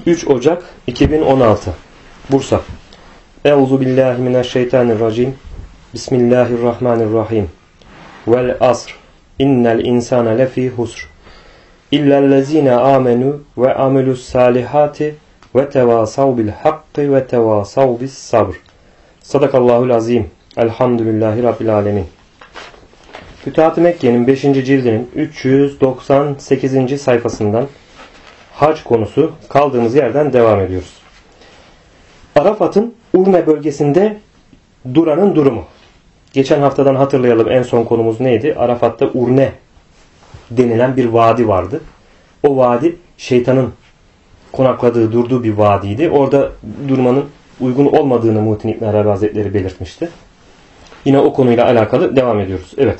3 Ocak 2016 Bursa. Euzubillahimineşşeytanirracim. Bismillahirrahmanirrahim. Vel asr. İnnel insane lefî husr. İllellezîne âmenû ve amelus salihati ve tevâsav bil hakkı ve tevâsav bis sabr. Sadakallahul azim. Elhamdülillahi Rabbil alemin. Fütuhat-ı Mekke'nin 5. cildinin 398. sayfasından hac konusu kaldığımız yerden devam ediyoruz. Arafat'ın Urne bölgesinde duranın durumu. Geçen haftadan hatırlayalım, en son konumuz neydi? Arafat'ta Urne denilen bir vadi vardı. O vadi şeytanın konakladığı, durduğu bir vadiydi. Orada durmanın uygun olmadığını Muhittin İbn Arabi Hazretleri belirtmişti. Yine o konuyla alakalı devam ediyoruz. Evet.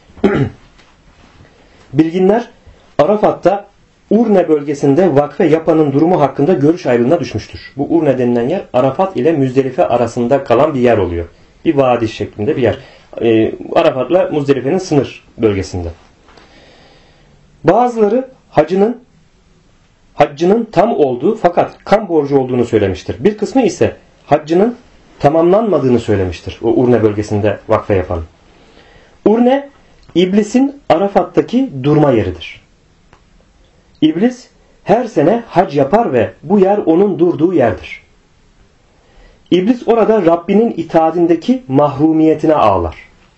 Bilginler Arafat'ta Urne bölgesinde vakfe yapanın durumu hakkında görüş ayrılığına düşmüştür. Bu Urne denilen yer Arafat ile Müzdelife arasında kalan bir yer oluyor. Bir vadi şeklinde bir yer. Arafat'la Müzdelife'nin sınır bölgesinde. Bazıları haccının tam olduğu fakat kan borcu olduğunu söylemiştir. Bir kısmı ise haccının tamamlanmadığını söylemiştir. O Urne bölgesinde vakfe yapan. Urne, İblisin Arafat'taki durma yeridir. İblis her sene hac yapar ve bu yer onun durduğu yerdir. İblis orada Rabbinin itaatindeki mahrumiyetine ağlar.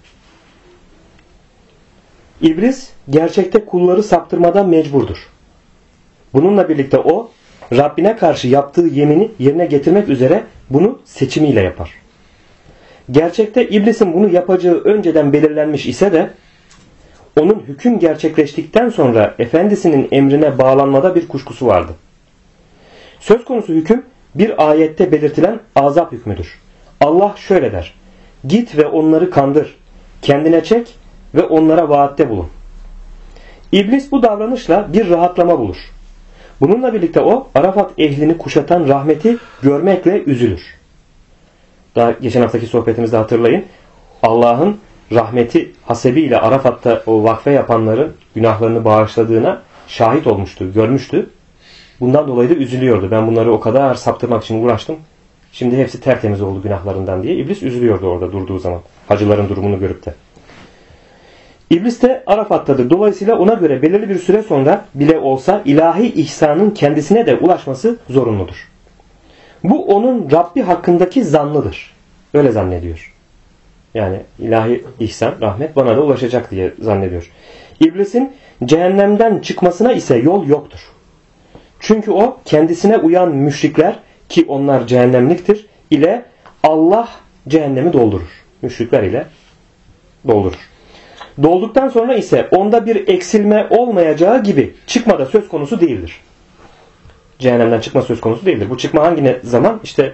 İblis gerçekte kulları saptırmada mecburdur. Bununla birlikte o, Rabbine karşı yaptığı yemini yerine getirmek üzere bunu seçimiyle yapar. Gerçekte İblisin bunu yapacağı önceden belirlenmiş ise de onun hüküm gerçekleştikten sonra efendisinin emrine bağlanmada bir kuşkusu vardı. Söz konusu hüküm bir ayette belirtilen azap hükmüdür. Allah şöyle der: git ve onları kandır, kendine çek ve onlara vaatte bulun. İblis bu davranışla bir rahatlama bulur. Bununla birlikte o, Arafat ehlini kuşatan rahmeti görmekle üzülür. Daha geçen haftaki sohbetimizde hatırlayın. Allah'ın rahmeti hasebiyle Arafat'ta o vakfe yapanların günahlarını bağışladığına şahit olmuştu, görmüştü. Bundan dolayı da üzülüyordu. Ben bunları o kadar saptırmak için uğraştım. Şimdi hepsi tertemiz oldu günahlarından diye. İblis üzülüyordu orada durduğu zaman. Hacıların durumunu görüp de. İblis de Arafat'tadır. Dolayısıyla ona göre belirli bir süre sonra bile olsa ilahi ihsanın kendisine de ulaşması zorunludur. Bu onun Rabbi hakkındaki zannıdır. Öyle zannediyor. Yani ilahi ihsan, rahmet bana da ulaşacak diye zannediyor. İblisin cehennemden çıkmasına ise yol yoktur. Çünkü o kendisine uyan müşrikler, ki onlar cehennemliktir, ile Allah cehennemi doldurur. Müşrikler ile doldurur. Dolduktan sonra ise onda bir eksilme olmayacağı gibi çıkma da söz konusu değildir. Cehennemden çıkma söz konusu değildir. Bu çıkma hangi zaman? İşte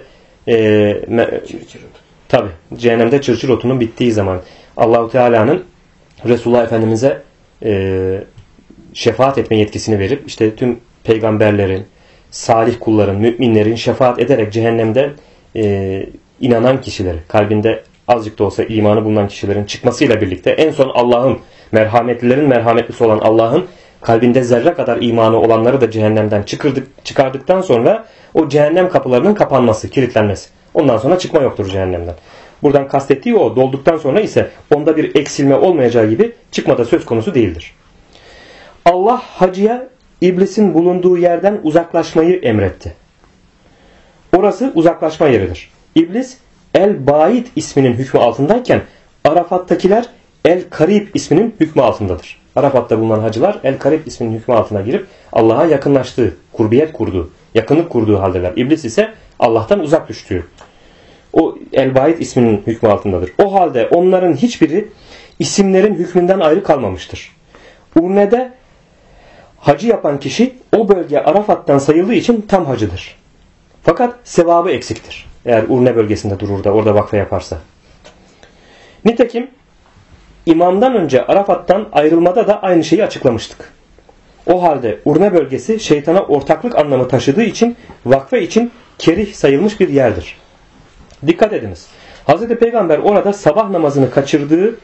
tabi cehennemde çırçır otunun bittiği zaman Allahu Teala'nın Resulullah Efendimiz'e şefaat etme yetkisini verip işte tüm peygamberlerin, salih kulların, müminlerin şefaat ederek cehennemde inanan kişileri, kalbinde azıcık da olsa imanı bulunan kişilerin çıkmasıyla birlikte en son Allah'ın, merhametlilerin merhametlisi olan Allah'ın kalbinde zerre kadar imanı olanları da cehennemden çıkardıktan sonra o cehennem kapılarının kapanması, kilitlenmesi. Ondan sonra çıkma yoktur cehennemden. Buradan kastettiği o. Dolduktan sonra ise onda bir eksilme olmayacağı gibi çıkma da söz konusu değildir. Allah hacıya İblisin bulunduğu yerden uzaklaşmayı emretti. Orası uzaklaşma yeridir. İblis El-Baid isminin hükmü altındayken Arafat'takiler El-Karib isminin hükmü altındadır. Arafat'ta bulunan hacılar El-Karib isminin hükmü altına girip Allah'a yakınlaştığı, kurbiyet kurduğu, yakınlık kurduğu haldeler. İblis ise Allah'tan uzak düştüğü. O El-Baid isminin hükmü altındadır. O halde onların hiçbiri isimlerin hükmünden ayrı kalmamıştır. Urne'de hacı yapan kişi o bölge Arafat'tan sayıldığı için tam hacıdır. Fakat sevabı eksiktir. Eğer Urne bölgesinde durur da orada vakfe yaparsa. Nitekim imamdan önce Arafat'tan ayrılmada da aynı şeyi açıklamıştık. O halde Urne bölgesi şeytana ortaklık anlamı taşıdığı için vakfe için kerih sayılmış bir yerdir. Dikkat ediniz. Hz. Peygamber orada sabah namazını kaçırdığı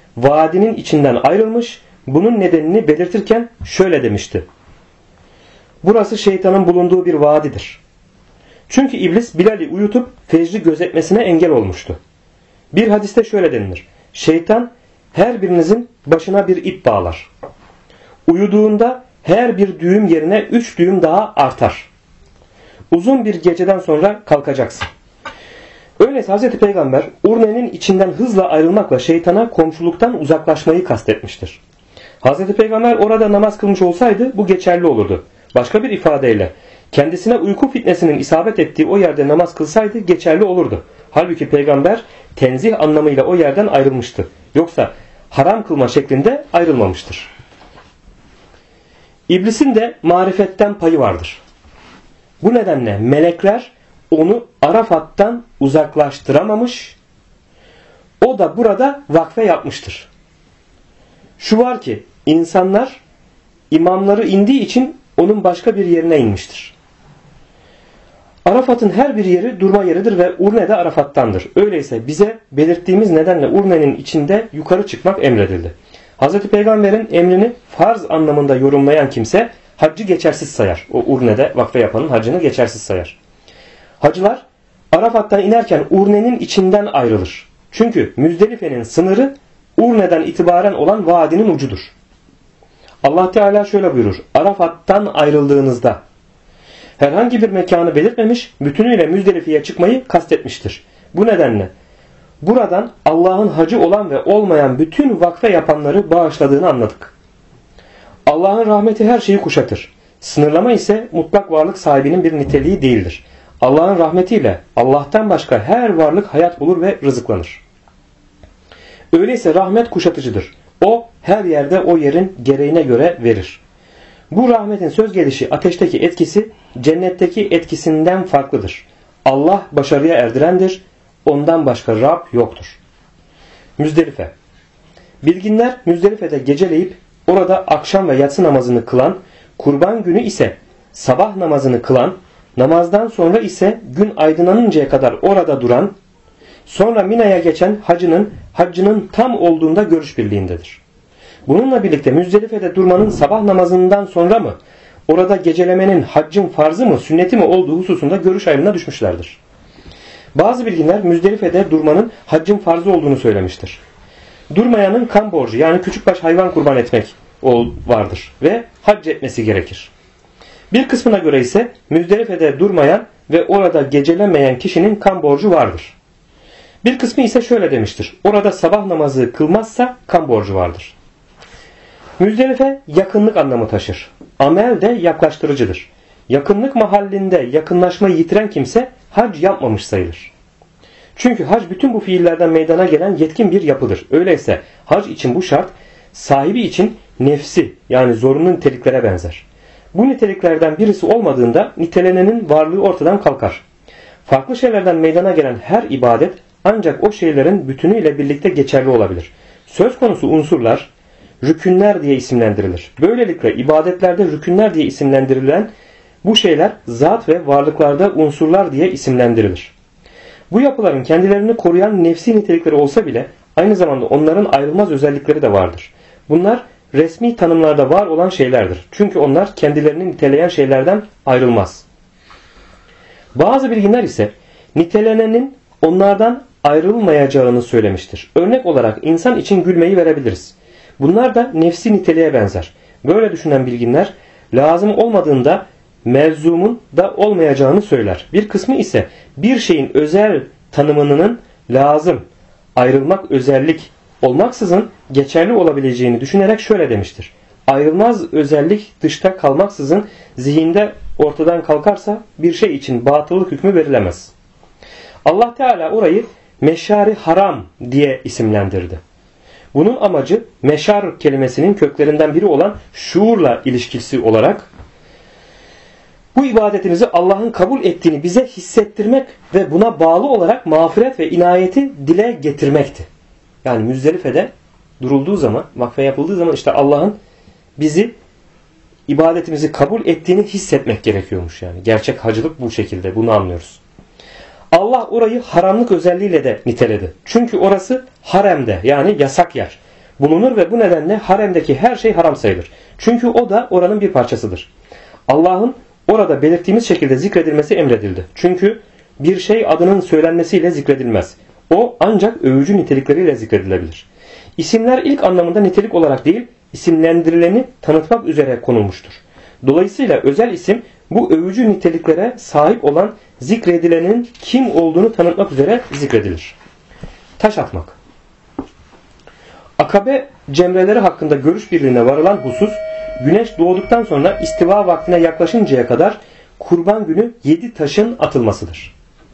vadinin içinden ayrılmış, bunun nedenini belirtirken şöyle demişti: Burası şeytanın bulunduğu bir vadidir. Çünkü iblis Bilal'i uyutup fecri gözetmesine engel olmuştu. Bir hadiste şöyle denilir. Şeytan her birinizin başına bir ip bağlar. Uyuduğunda her bir düğüm yerine 3 düğüm daha artar. Uzun bir geceden sonra kalkacaksın. Öyleyse Hz. Peygamber urnenin içinden hızla ayrılmakla şeytana komşuluktan uzaklaşmayı kastetmiştir. Hz. Peygamber orada namaz kılmış olsaydı bu geçerli olurdu. Başka bir ifadeyle kendisine uyku fitnesinin isabet ettiği o yerde namaz kılsaydı geçerli olurdu. Halbuki Peygamber tenzih anlamıyla o yerden ayrılmıştı. Yoksa haram kılma şeklinde ayrılmamıştır. İblisin de marifetten payı vardır. Bu nedenle melekler onu Arafat'tan uzaklaştıramamış, o da burada vakfe yapmıştır. Şu var ki insanlar imamları indiği için onun başka bir yerine inmiştir. Arafat'ın her bir yeri durma yeridir ve urne de Arafat'tandır. Öyleyse bize belirttiğimiz nedenle urnenin içinde yukarı çıkmak emredildi. Hz. Peygamber'in emrini farz anlamında yorumlayan kimse haccı geçersiz sayar. O urnede vakfe yapanın haccını geçersiz sayar. Hacılar Arafat'tan inerken urnenin içinden ayrılır. Çünkü Müzdelife'nin sınırı urneden itibaren olan vadinin ucudur. Allah Teala şöyle buyurur. Arafat'tan ayrıldığınızda herhangi bir mekanı belirtmemiş, bütünüyle Müzdelife'ye çıkmayı kastetmiştir. Bu nedenle buradan Allah'ın hacı olan ve olmayan bütün vakfe yapanları bağışladığını anladık. Allah'ın rahmeti her şeyi kuşatır. Sınırlama ise mutlak varlık sahibinin bir niteliği değildir. Allah'ın rahmetiyle Allah'tan başka her varlık hayat bulur ve rızıklanır. Öyleyse rahmet kuşatıcıdır. O her yerde o yerin gereğine göre verir. Bu rahmetin söz gelişi ateşteki etkisi cennetteki etkisinden farklıdır. Allah başarıya erdirendir. Ondan başka Rab yoktur. Müzdelife. Bilginler Müzdelife'de geceleyip orada akşam ve yatsı namazını kılan, kurban günü ise sabah namazını kılan, namazdan sonra ise gün aydınlanıncaya kadar orada duran, sonra Mina'ya geçen haccının tam olduğunda görüş birliğindedir. Bununla birlikte Müzdelife'de durmanın sabah namazından sonra mı, orada gecelemenin haccın farzı mı, sünneti mi olduğu hususunda görüş ayrımına düşmüşlerdir. Bazı bilginler Müzdelife'de durmanın haccın farzı olduğunu söylemiştir. Durmayanın kan borcu yani küçükbaş hayvan kurban etmek vardır ve hac etmesi gerekir. Bir kısmına göre ise Müzdelife'de durmayan ve orada gecelemeyen kişinin kan borcu vardır. Bir kısmı ise şöyle demiştir. Orada sabah namazı kılmazsa kan borcu vardır. Müzdelife yakınlık anlamı taşır. Amel de yaklaştırıcıdır. Yakınlık mahallinde yakınlaşmayı yitiren kimse hac yapmamış sayılır. Çünkü hac bütün bu fiillerden meydana gelen yetkin bir yapıdır. Öyleyse hac için bu şart sahibi için nefsi yani zorunlu niteliklere benzer. Bu niteliklerden birisi olmadığında nitelenenin varlığı ortadan kalkar. Farklı şeylerden meydana gelen her ibadet ancak o şeylerin bütünüyle birlikte geçerli olabilir. Söz konusu unsurlar rükünler diye isimlendirilir. Böylelikle ibadetlerde rükünler diye isimlendirilen bu şeyler zat ve varlıklarda unsurlar diye isimlendirilir. Bu yapıların kendilerini koruyan nefsi nitelikleri olsa bile aynı zamanda onların ayrılmaz özellikleri de vardır. Bunlar resmi tanımlarda var olan şeylerdir. Çünkü onlar kendilerini niteleyen şeylerden ayrılmaz. Bazı bilginler ise nitelenenin onlardan ayrılmayacağını söylemiştir. Örnek olarak insan için gülmeyi verebiliriz. Bunlar da nefsi niteliğe benzer. Böyle düşünen bilginler lazım olmadığında melzumun da olmayacağını söyler. Bir kısmı ise bir şeyin özel tanımının lazım, ayrılmak özellik olmaksızın geçerli olabileceğini düşünerek şöyle demiştir. Ayrılmaz özellik dışta kalmaksızın zihinde ortadan kalkarsa bir şey için batıllık hükmü verilemez. Allah Teala orayı meşari haram diye isimlendirdi. Bunun amacı meşar kelimesinin köklerinden biri olan şuurla ilişkisi olarak bu ibadetimizi Allah'ın kabul ettiğini bize hissettirmek ve buna bağlı olarak mağfiret ve inayeti dile getirmekti. Yani Müzdelife'de durulduğu zaman, vakfe yapıldığı zaman işte Allah'ın bizi ibadetimizi kabul ettiğini hissetmek gerekiyormuş yani. Gerçek hacılık bu şekilde. Bunu anlıyoruz. Allah orayı haramlık özelliğiyle de niteledi. Çünkü orası haremde yani yasak yer bulunur ve bu nedenle haremdeki her şey haram sayılır. Çünkü o da oranın bir parçasıdır. Allah'ın orada belirttiğimiz şekilde zikredilmesi emredildi. Çünkü bir şey adının söylenmesiyle zikredilmez. O ancak övücü nitelikleriyle zikredilebilir. İsimler ilk anlamında nitelik olarak değil, isimlendirileni tanıtmak üzere konulmuştur. Dolayısıyla özel isim bu övücü niteliklere sahip olan zikredilenin kim olduğunu tanıtmak üzere zikredilir. Taş atmak. Akabe cemreleri hakkında görüş birliğine varılan husus, güneş doğduktan sonra istiva vaktine yaklaşıncaya kadar kurban günü 7 taşın atılmasıdır.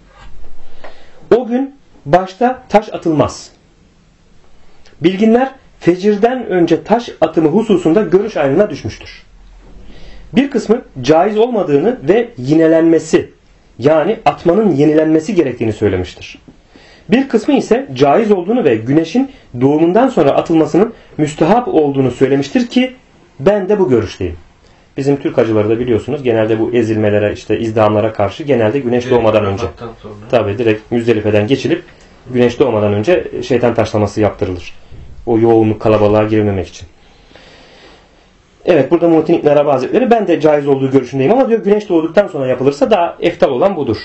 O gün başta taş atılmaz. Bilginler fecirden önce taş atımı hususunda görüş ayrılığına düşmüştür. Bir kısmı caiz olmadığını ve yinelenmesi, yani atmanın yenilenmesi gerektiğini söylemiştir. Bir kısmı ise caiz olduğunu ve güneşin doğumundan sonra atılmasının müstehap olduğunu söylemiştir ki ben de bu görüşteyim. Bizim Türk hacıları da biliyorsunuz genelde bu ezilmelere, işte izdihamlara karşı genelde güneş doğmadan önce, tabi direkt Müzdelife'den geçilip güneş doğmadan önce şeytan taşlaması yaptırılır. O yoğunluk kalabalığa girmemek için. Evet, burada Muhittin İbn Arabi Hazretleri ben de caiz olduğu görüşündeyim ama diyor güneş doğduktan sonra yapılırsa daha eftal olan budur.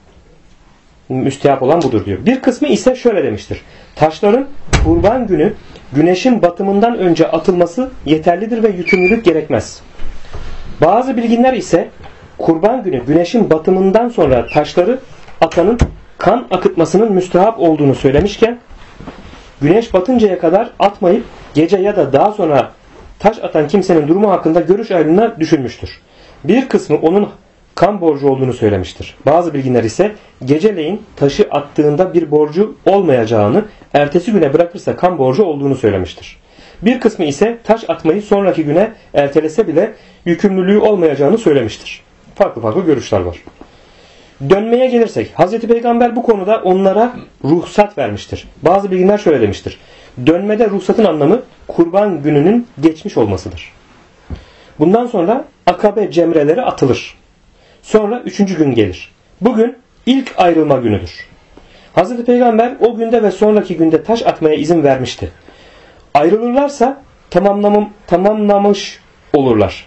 Müstehap olan budur diyor. Bir kısmı ise şöyle demiştir. Taşların kurban günü güneşin batımından önce atılması yeterlidir ve yükümlülük gerekmez. Bazı bilginler ise kurban günü güneşin batımından sonra taşları atanın kan akıtmasının müstehap olduğunu söylemişken güneş batıncaya kadar atmayıp gece ya da daha sonra taş atan kimsenin durumu hakkında görüş ayrılığına düşülmüştür. Bir kısmı onun kan borcu olduğunu söylemiştir. Bazı bilginler ise geceleyin taşı attığında bir borcu olmayacağını, ertesi güne bırakırsa kan borcu olduğunu söylemiştir. Bir kısmı ise taş atmayı sonraki güne ertelese bile yükümlülüğü olmayacağını söylemiştir. Farklı farklı görüşler var. Dönmeye gelirsek, Hazreti Peygamber bu konuda onlara ruhsat vermiştir. Bazı bilginler şöyle demiştir. Dönmede ruhsatın anlamı kurban gününün geçmiş olmasıdır. Bundan sonra akabe cemreleri atılır. Sonra 3. gün gelir. Bugün ilk ayrılma günüdür. Hazreti Peygamber o günde ve sonraki günde taş atmaya izin vermişti. Ayrılırlarsa tamamlamış olurlar.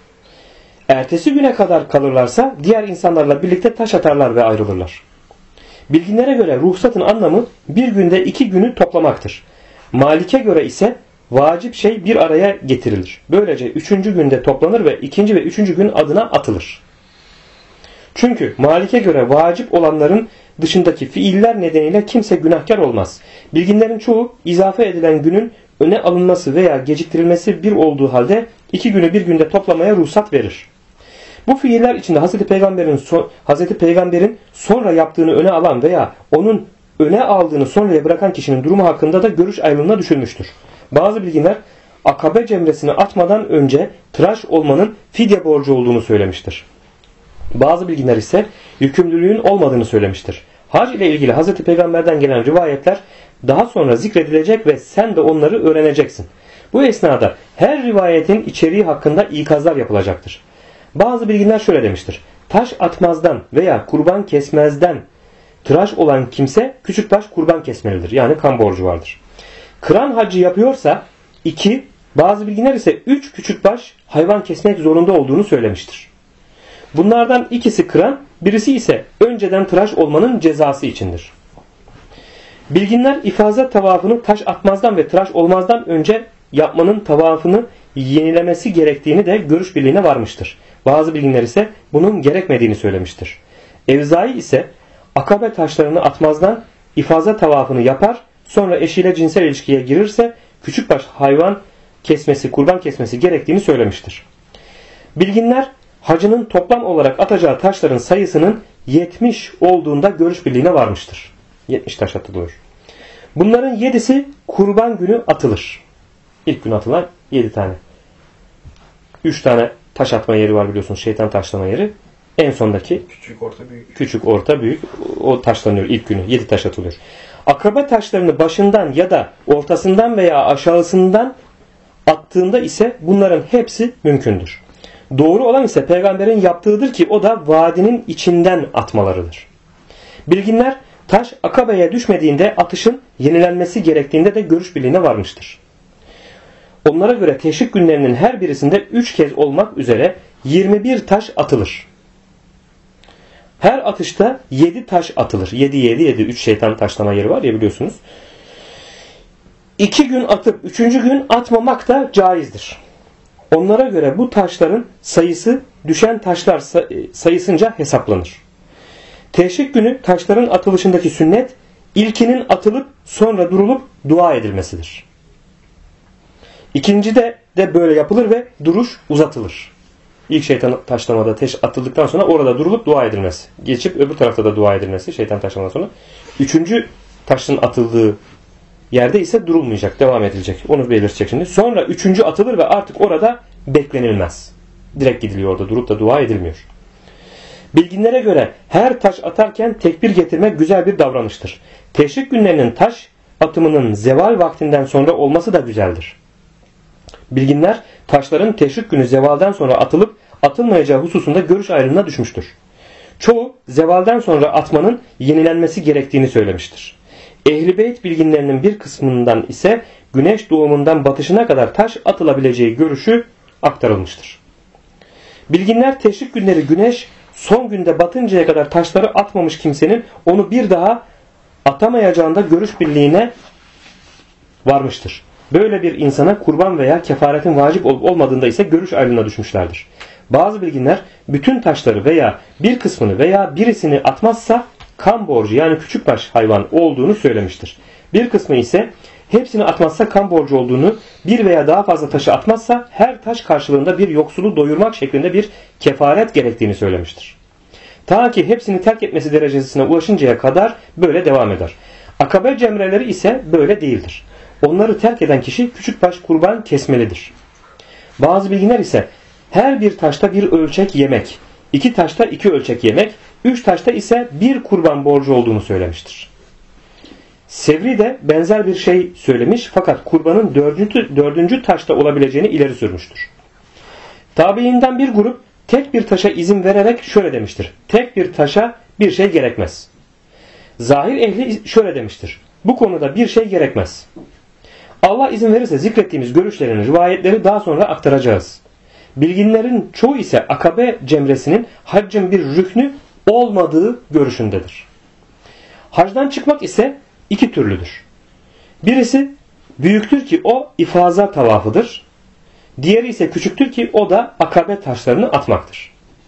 Ertesi güne kadar kalırlarsa diğer insanlarla birlikte taş atarlar ve ayrılırlar. Bilginlere göre ruhsatın anlamı bir günde 2 günü toplamaktır. Malik'e göre ise vacip şey bir araya getirilir. Böylece 3. günde toplanır ve 2. ve 3. gün adına atılır. Çünkü Malik'e göre vacip olanların dışındaki fiiller nedeniyle kimse günahkar olmaz. Bilginlerin çoğu izafe edilen günün öne alınması veya geciktirilmesi bir olduğu halde 2 günü bir günde toplamaya ruhsat verir. Bu fiiller içinde Hazreti Peygamber'in sonra yaptığını öne alan veya onun öne aldığını sonraya bırakan kişinin durumu hakkında da görüş ayrılığına düşülmüştür. Bazı bilginler akabe cemresini atmadan önce tıraş olmanın fidye borcu olduğunu söylemiştir. Bazı bilginler ise yükümlülüğün olmadığını söylemiştir. Hac ile ilgili Hazreti Peygamber'den gelen rivayetler daha sonra zikredilecek ve sen de onları öğreneceksin. Bu esnada her rivayetin içeriği hakkında ikazlar yapılacaktır. Bazı bilginler şöyle demiştir. Taş atmazdan veya kurban kesmezden tıraş olan kimse küçükbaş kurban kesmelidir. Yani kan borcu vardır. Kıran hacı yapıyorsa 2, bazı bilginler ise 3 küçükbaş hayvan kesmek zorunda olduğunu söylemiştir. Bunlardan ikisi kıran, birisi ise önceden tıraş olmanın cezası içindir. Bilginler ifaza tavafını taş atmazdan ve tıraş olmazdan önce yapmanın tavafını yenilemesi gerektiğini de görüş birliğine varmıştır. Bazı bilginler ise bunun gerekmediğini söylemiştir. Evzai ise akabe taşlarını atmazdan ifaza tavafını yapar, sonra eşiyle cinsel ilişkiye girirse küçükbaş hayvan kesmesi, kurban kesmesi gerektiğini söylemiştir. Bilginler hacının toplam olarak atacağı taşların sayısının 70 olduğunda görüş birliğine varmıştır. 70 taş atılıyor. Bunların 7'si kurban günü atılır. İlk gün atılan 7 tane. 3 tane taş atma yeri var biliyorsunuz. Şeytan taşlama yeri. En sondaki küçük, orta, büyük o taşlanıyor ilk günü. 7 taş atılıyor. Akabe taşlarını başından ya da ortasından veya aşağısından attığında ise bunların hepsi mümkündür. Doğru olan ise peygamberin yaptığıdır ki o da vadinin içinden atmalarıdır. Bilginler taş akabeye düşmediğinde atışın yenilenmesi gerektiğinde de görüş birliğine varmıştır. Onlara göre teşrik günlerinin her birisinde 3 kez olmak üzere 21 taş atılır. Her atışta 7 taş atılır. 7, 7, 7. 3 şeytan taşlama yeri var ya, biliyorsunuz. 2 gün atıp 3. gün atmamak da caizdir. Onlara göre bu taşların sayısı düşen taşlar sayısınca hesaplanır. Teşrik günü taşların atılışındaki sünnet, ilkinin atılıp sonra durulup dua edilmesidir. İkincide de böyle yapılır ve duruş uzatılır. İlk şeytan taşlamada atıldıktan sonra orada durulup dua edilmesi. Geçip öbür tarafta da dua edilmesi şeytan taşlamadan sonra. 3. taşın atıldığı yerde ise durulmayacak, devam edilecek. Onu belirtecek şimdi. Sonra 3. atılır ve artık orada beklenilmez. Direkt gidiliyor, orada durup da dua edilmiyor. Bilginlere göre her taş atarken tekbir getirmek güzel bir davranıştır. Teşrik günlerinin taş atımının zeval vaktinden sonra olması da güzeldir. Bilginler taşların teşrik günü zevalden sonra atılıp atılmayacağı hususunda görüş ayrılığına düşmüştür. Çoğu zevalden sonra atmanın yenilenmesi gerektiğini söylemiştir. Ehl-i Beyt bilginlerinin bir kısmından ise güneş doğumundan batışına kadar taş atılabileceği görüşü aktarılmıştır. Bilginler teşrik günleri güneş son günde batıncaya kadar taşları atmamış kimsenin onu bir daha atamayacağında görüş birliğine varmıştır. Böyle bir insana kurban veya kefaretin vacip olup olmadığında ise görüş ayrılığına düşmüşlerdir. Bazı bilginler bütün taşları veya bir kısmını veya birisini atmazsa kan borcu, yani küçükbaş hayvan olduğunu söylemiştir. Bir kısmı ise hepsini atmazsa kan borcu olduğunu, bir veya daha fazla taşı atmazsa her taş karşılığında bir yoksulu doyurmak şeklinde bir kefaret gerektiğini söylemiştir. Ta ki hepsini terk etmesi derecesine ulaşıncaya kadar böyle devam eder. Akabe cemreleri ise böyle değildir. Onları terk eden kişi küçükbaş kurban kesmelidir. Bazı bilginler ise her bir taşta bir ölçek yemek, 2 taşta 2 ölçek yemek, 3 taşta ise bir kurban borcu olduğunu söylemiştir. Sevri de benzer bir şey söylemiş fakat kurbanın 4. taşta olabileceğini ileri sürmüştür. Tabiinden bir grup tek bir taşa izin vererek şöyle demiştir: tek bir taşa bir şey gerekmez. Zahir ehli şöyle demiştir: bu konuda bir şey gerekmez. Allah izin verirse zikrettiğimiz görüşlerin rivayetleri daha sonra aktaracağız. Bilginlerin çoğu ise akabe cemresinin haccın bir rüknü olmadığı görüşündedir. Hacdan çıkmak ise 2 türlüdür. Birisi büyüktür ki o ifaza tavafıdır. Diğeri ise küçüktür ki o da akabe taşlarını atmaktır.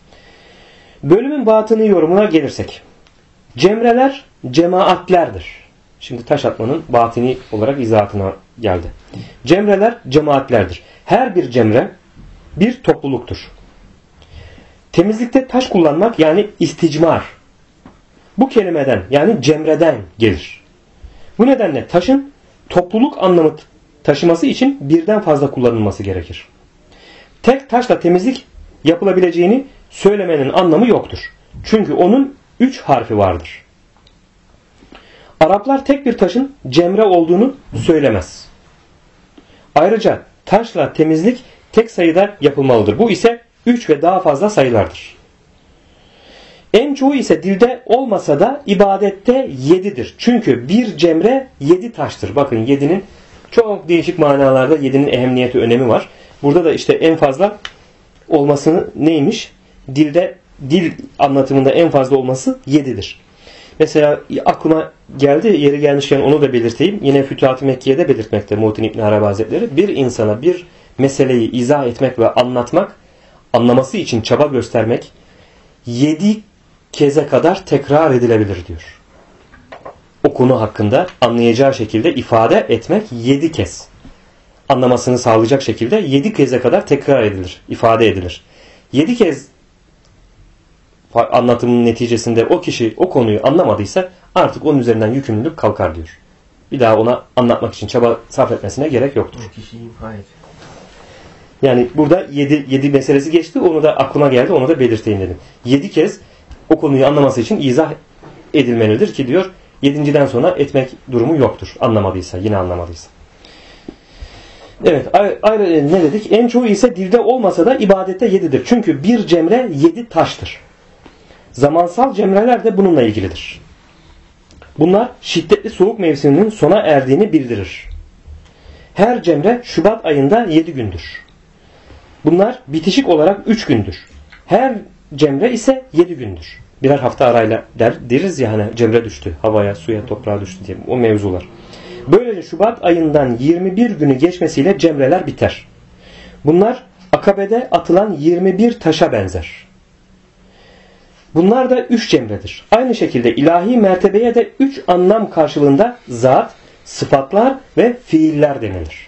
Bölümün batını yorumuna gelirsek. Cemreler cemaatlerdir. Şimdi taş atmanın batini olarak izahatına geldi. Cemreler cemaatlerdir. Her bir cemre bir topluluktur. Temizlikte taş kullanmak yani isticmar bu kelimeden yani cemreden gelir. Bu nedenle taşın topluluk anlamı taşıması için birden fazla kullanılması gerekir. Tek taşla temizlik yapılabileceğini söylemenin anlamı yoktur. Çünkü onun 3 harfi vardır. Araplar tek bir taşın cemre olduğunu söylemez. Ayrıca taşla temizlik tek sayıda yapılmalıdır. Bu ise 3 ve daha fazla sayılardır. En çoğu ise dilde olmasa da ibadette 7'dir. Çünkü bir cemre 7 taştır. Bakın 7'nin çok değişik manalarda 7'nin ehemmiyeti, önemi var. Burada da işte en fazla olması neymiş? Dil anlatımında en fazla olması 7'dir. Mesela aklıma geldi, yeri gelmişken onu da belirteyim. Yine Fütuhat-ı Mekke'de belirtmekte Muhittin İbn Arabi Hazretleri. Bir insana bir meseleyi izah etmek ve anlatmak, anlaması için çaba göstermek 7 keze kadar tekrar edilebilir diyor. O konu hakkında anlayacağı şekilde ifade etmek 7 kez. Anlamasını sağlayacak şekilde 7 keze kadar tekrar edilir, ifade edilir. 7 kez anlatımın neticesinde o kişi o konuyu anlamadıysa artık onun üzerinden yükümlülük kalkar diyor. Bir daha ona anlatmak için çaba sarf etmesine gerek yoktur. O kişiyi imha et. Yani burada 7 meselesi geçti. Onu da aklıma geldi. Onu da belirteyim dedim. 7 kez o konuyu anlaması için izah edilmelidir ki diyor. 7.den sonra etmek durumu yoktur. Anlamadıysa, yine anlamadıysa. Evet, ayrı ne dedik? En çoğu ise dilde olmasa da ibadette 7'dir. Çünkü bir cemre 7 taştır. Zamansal cemreler de bununla ilgilidir. Bunlar şiddetli soğuk mevsiminin sona erdiğini bildirir. Her cemre Şubat ayında 7 gündür. Bunlar bitişik olarak 3 gündür. Her cemre ise 7 gündür. Birer hafta arayla deriz ya, hani cemre düştü. Havaya, suya, toprağa düştü diye. O mevzular. Böylece Şubat ayından 21 günü geçmesiyle cemreler biter. Bunlar Akabe'de atılan 21 taşa benzer. Bunlar da 3 cemredir. Aynı şekilde ilahi mertebeye de 3 anlam karşılığında zat, sıfatlar ve fiiller denilir.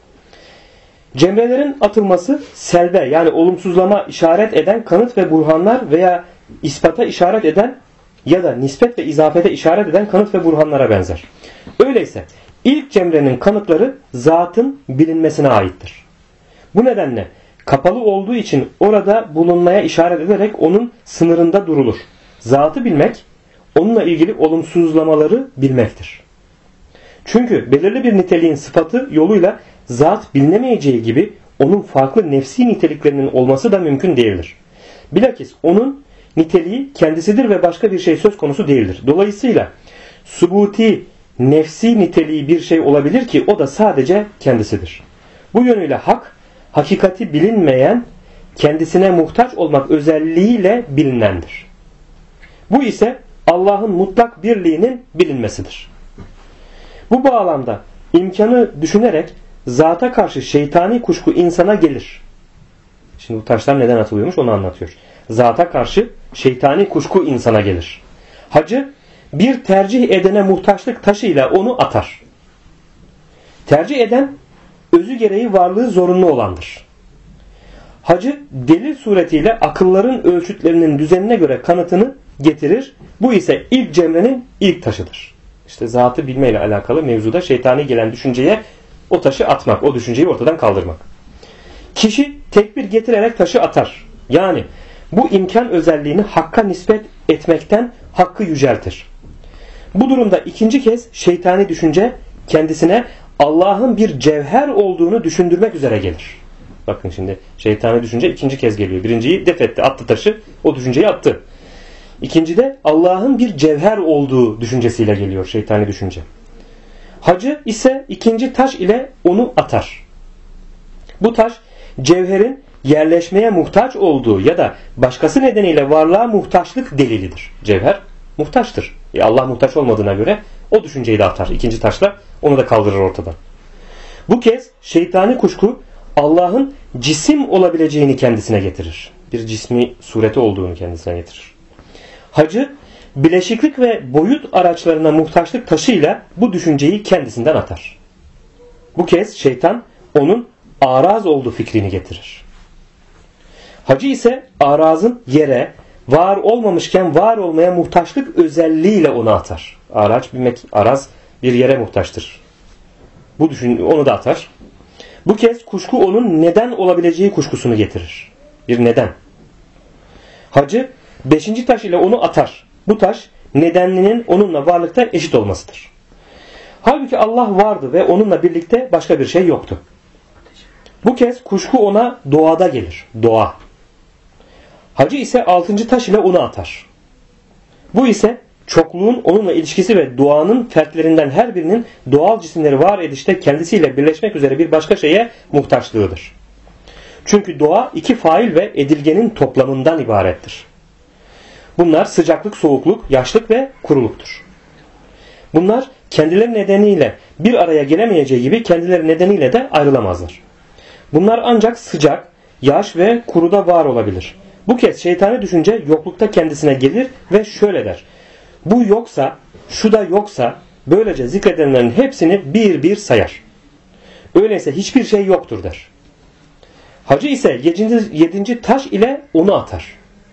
Cemrelerin atılması selbe, yani olumsuzlama işaret eden kanıt ve burhanlar veya ispata işaret eden ya da nispet ve izafete işaret eden kanıt ve burhanlara benzer. Öyleyse ilk cemrenin kanıtları zatın bilinmesine aittir. Bu nedenle kapalı olduğu için orada bulunmaya işaret ederek onun sınırında durulur. Zatı bilmek, onunla ilgili olumsuzlamaları bilmektir. Çünkü belirli bir niteliğin sıfatı yoluyla zat bilinemeyeceği gibi onun farklı nefsi niteliklerinin olması da mümkün değildir. Bilakis onun niteliği kendisidir ve başka bir şey söz konusu değildir. Dolayısıyla subuti, nefsi niteliği bir şey olabilir ki o da sadece kendisidir. Bu yönüyle hak, hakikati bilinmeyen, kendisine muhtaç olmak özelliğiyle bilinendir. Bu ise Allah'ın mutlak birliğinin bilinmesidir. Bu bağlamda imkanı düşünerek zata karşı şeytani kuşku insana gelir. Şimdi bu taşlar neden atılıyormuş onu anlatıyor. Zata karşı şeytani kuşku insana gelir. Hacı bir tercih edene muhtaçlık taşıyla onu atar. Tercih eden özü gereği varlığı zorunlu olandır. Hacı delil suretiyle akılların ölçütlerinin düzenine göre kanıtını getirir. Bu ise ilk cemrenin ilk taşıdır. İşte zatı bilmeyle alakalı mevzuda şeytani gelen düşünceye o taşı atmak, o düşünceyi ortadan kaldırmak. Kişi tekbir getirerek taşı atar. Yani bu imkan özelliğini hakka nispet etmekten hakkı yüceltir. Bu durumda ikinci kez şeytani düşünce kendisine Allah'ın bir cevher olduğunu düşündürmek üzere gelir. Bakın şimdi şeytani düşünce ikinci kez geliyor. Birinciyi def etti, attı taşı, o düşünceyi attı. İkincide Allah'ın bir cevher olduğu düşüncesiyle geliyor şeytani düşünce. Hacı ise ikinci taş ile onu atar. Bu taş cevherin yerleşmeye muhtaç olduğu ya da başkası nedeniyle varlığa muhtaçlık delilidir. Cevher muhtaçtır. Allah muhtaç olmadığına göre o düşünceyi de atar. İkinci taşla onu da kaldırır ortadan. Bu kez şeytani kuşku Allah'ın cisim olabileceğini kendisine getirir. Bir cismi sureti olduğunu kendisine getirir. Hacı bileşiklik ve boyut araçlarına muhtaçlık taşıyla bu düşünceyi kendisinden atar. Bu kez şeytan onun araz olduğu fikrini getirir. Hacı ise arazın yere, var olmamışken var olmaya muhtaçlık özelliğiyle onu atar. Araz bir yere muhtaçtır. Onu da atar. Bu kez kuşku onun neden olabileceği kuşkusunu getirir. Bir neden. Hacı 5. taş ile onu atar. Bu taş nedenlinin onunla varlıkta eşit olmasıdır. Halbuki Allah vardı ve onunla birlikte başka bir şey yoktu. Bu kez kuşku ona doğada gelir. Doğa. Hacı ise 6. taş ile onu atar. Bu ise çokluğun onunla ilişkisi ve doğanın fertlerinden her birinin doğal cisimleri var edişte kendisiyle birleşmek üzere bir başka şeye muhtaçlığıdır. Çünkü doğa iki fail ve edilgenin toplamından ibarettir. Bunlar sıcaklık, soğukluk, yaşlık ve kuruluktur. Bunlar kendileri nedeniyle bir araya gelemeyeceği gibi kendileri nedeniyle de ayrılamazlar. Bunlar ancak sıcak, yaş ve kuruda var olabilir. Bu kez şeytani düşünce yoklukta kendisine gelir ve şöyle der. Bu yoksa, şu da yoksa, böylece zikredenlerin hepsini bir bir sayar. Öyleyse hiçbir şey yoktur der. Hacı ise 7. taş ile onu atar.